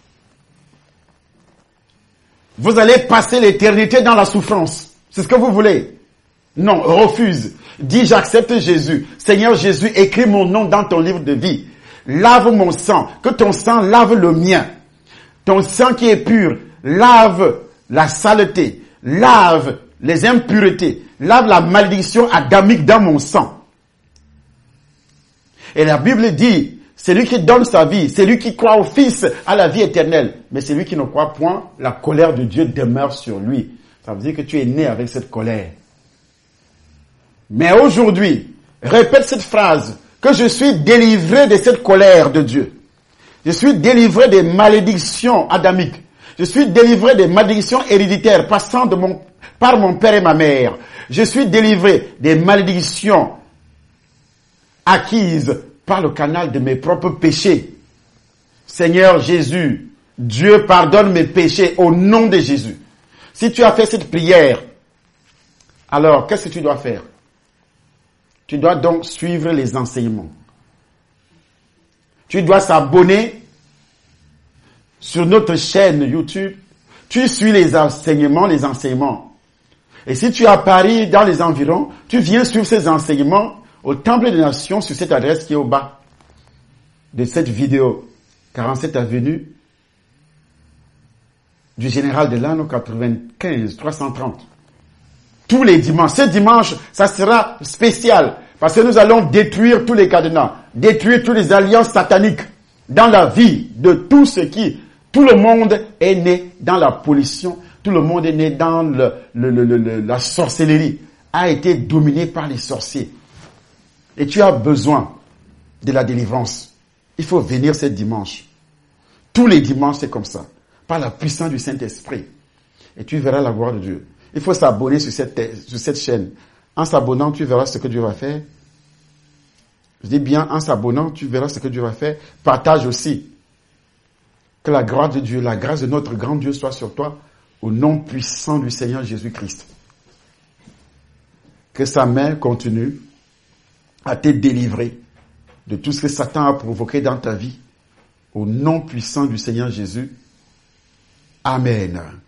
Speaker 2: Vous allez passer l'éternité dans la souffrance. C'est ce que vous voulez. Non, refuse. Dis, j'accepte Jésus. Seigneur Jésus, écris mon nom dans ton livre de vie. Lave mon sang. Que ton sang lave le mien. Ton sang qui est pur, lave la saleté. Lave les impuretés. Lave la malédiction adamique dans mon sang. Et la Bible dit, c'est lui qui donne sa vie, c'est lui qui croit au Fils à la vie éternelle. Mais c'est lui qui ne croit point, la colère de Dieu demeure sur lui. Ça veut dire que tu es né avec cette colère. Mais aujourd'hui, répète cette phrase, que je suis délivré de cette colère de Dieu. Je suis délivré des malédictions adamiques. Je suis délivré des malédictions héréditaires passant par mon père et ma mère. Je suis délivré des malédictions acquises par le canal de mes propres péchés. Seigneur Jésus, Dieu pardonne mes péchés au nom de Jésus. Si tu as fait cette prière, alors qu'est-ce que tu dois faire? Tu dois donc suivre les enseignements. Tu dois s'abonner sur notre chaîne YouTube. Tu suis les enseignements. Et si tu es à Paris, dans les environs, tu viens suivre ces enseignements au Temple des Nations sur cette adresse qui est au bas de cette vidéo. 47 avenue du Général de Lano 95 330. Tous les dimanches. Ce dimanche, ça sera spécial. Parce que nous allons détruire tous les cadenas. Détruire toutes les alliances sataniques. Dans la vie de tout le monde est né dans la pollution. Tout le monde est né dans la sorcellerie. A été dominé par les sorciers. Et tu as besoin de la délivrance. Il faut venir ce dimanche. Tous les dimanches, c'est comme ça. Par la puissance du Saint-Esprit. Et tu verras la gloire de Dieu. Il faut s'abonner sur cette chaîne. En s'abonnant, tu verras ce que Dieu va faire. Je dis bien, en s'abonnant, tu verras ce que Dieu va faire. Partage aussi. Que la gloire de Dieu, la grâce de notre grand Dieu soit sur toi, au nom puissant du Seigneur Jésus-Christ. Que sa main continue à te délivrer de tout ce que Satan a provoqué dans ta vie. Au nom puissant du Seigneur Jésus. Amen.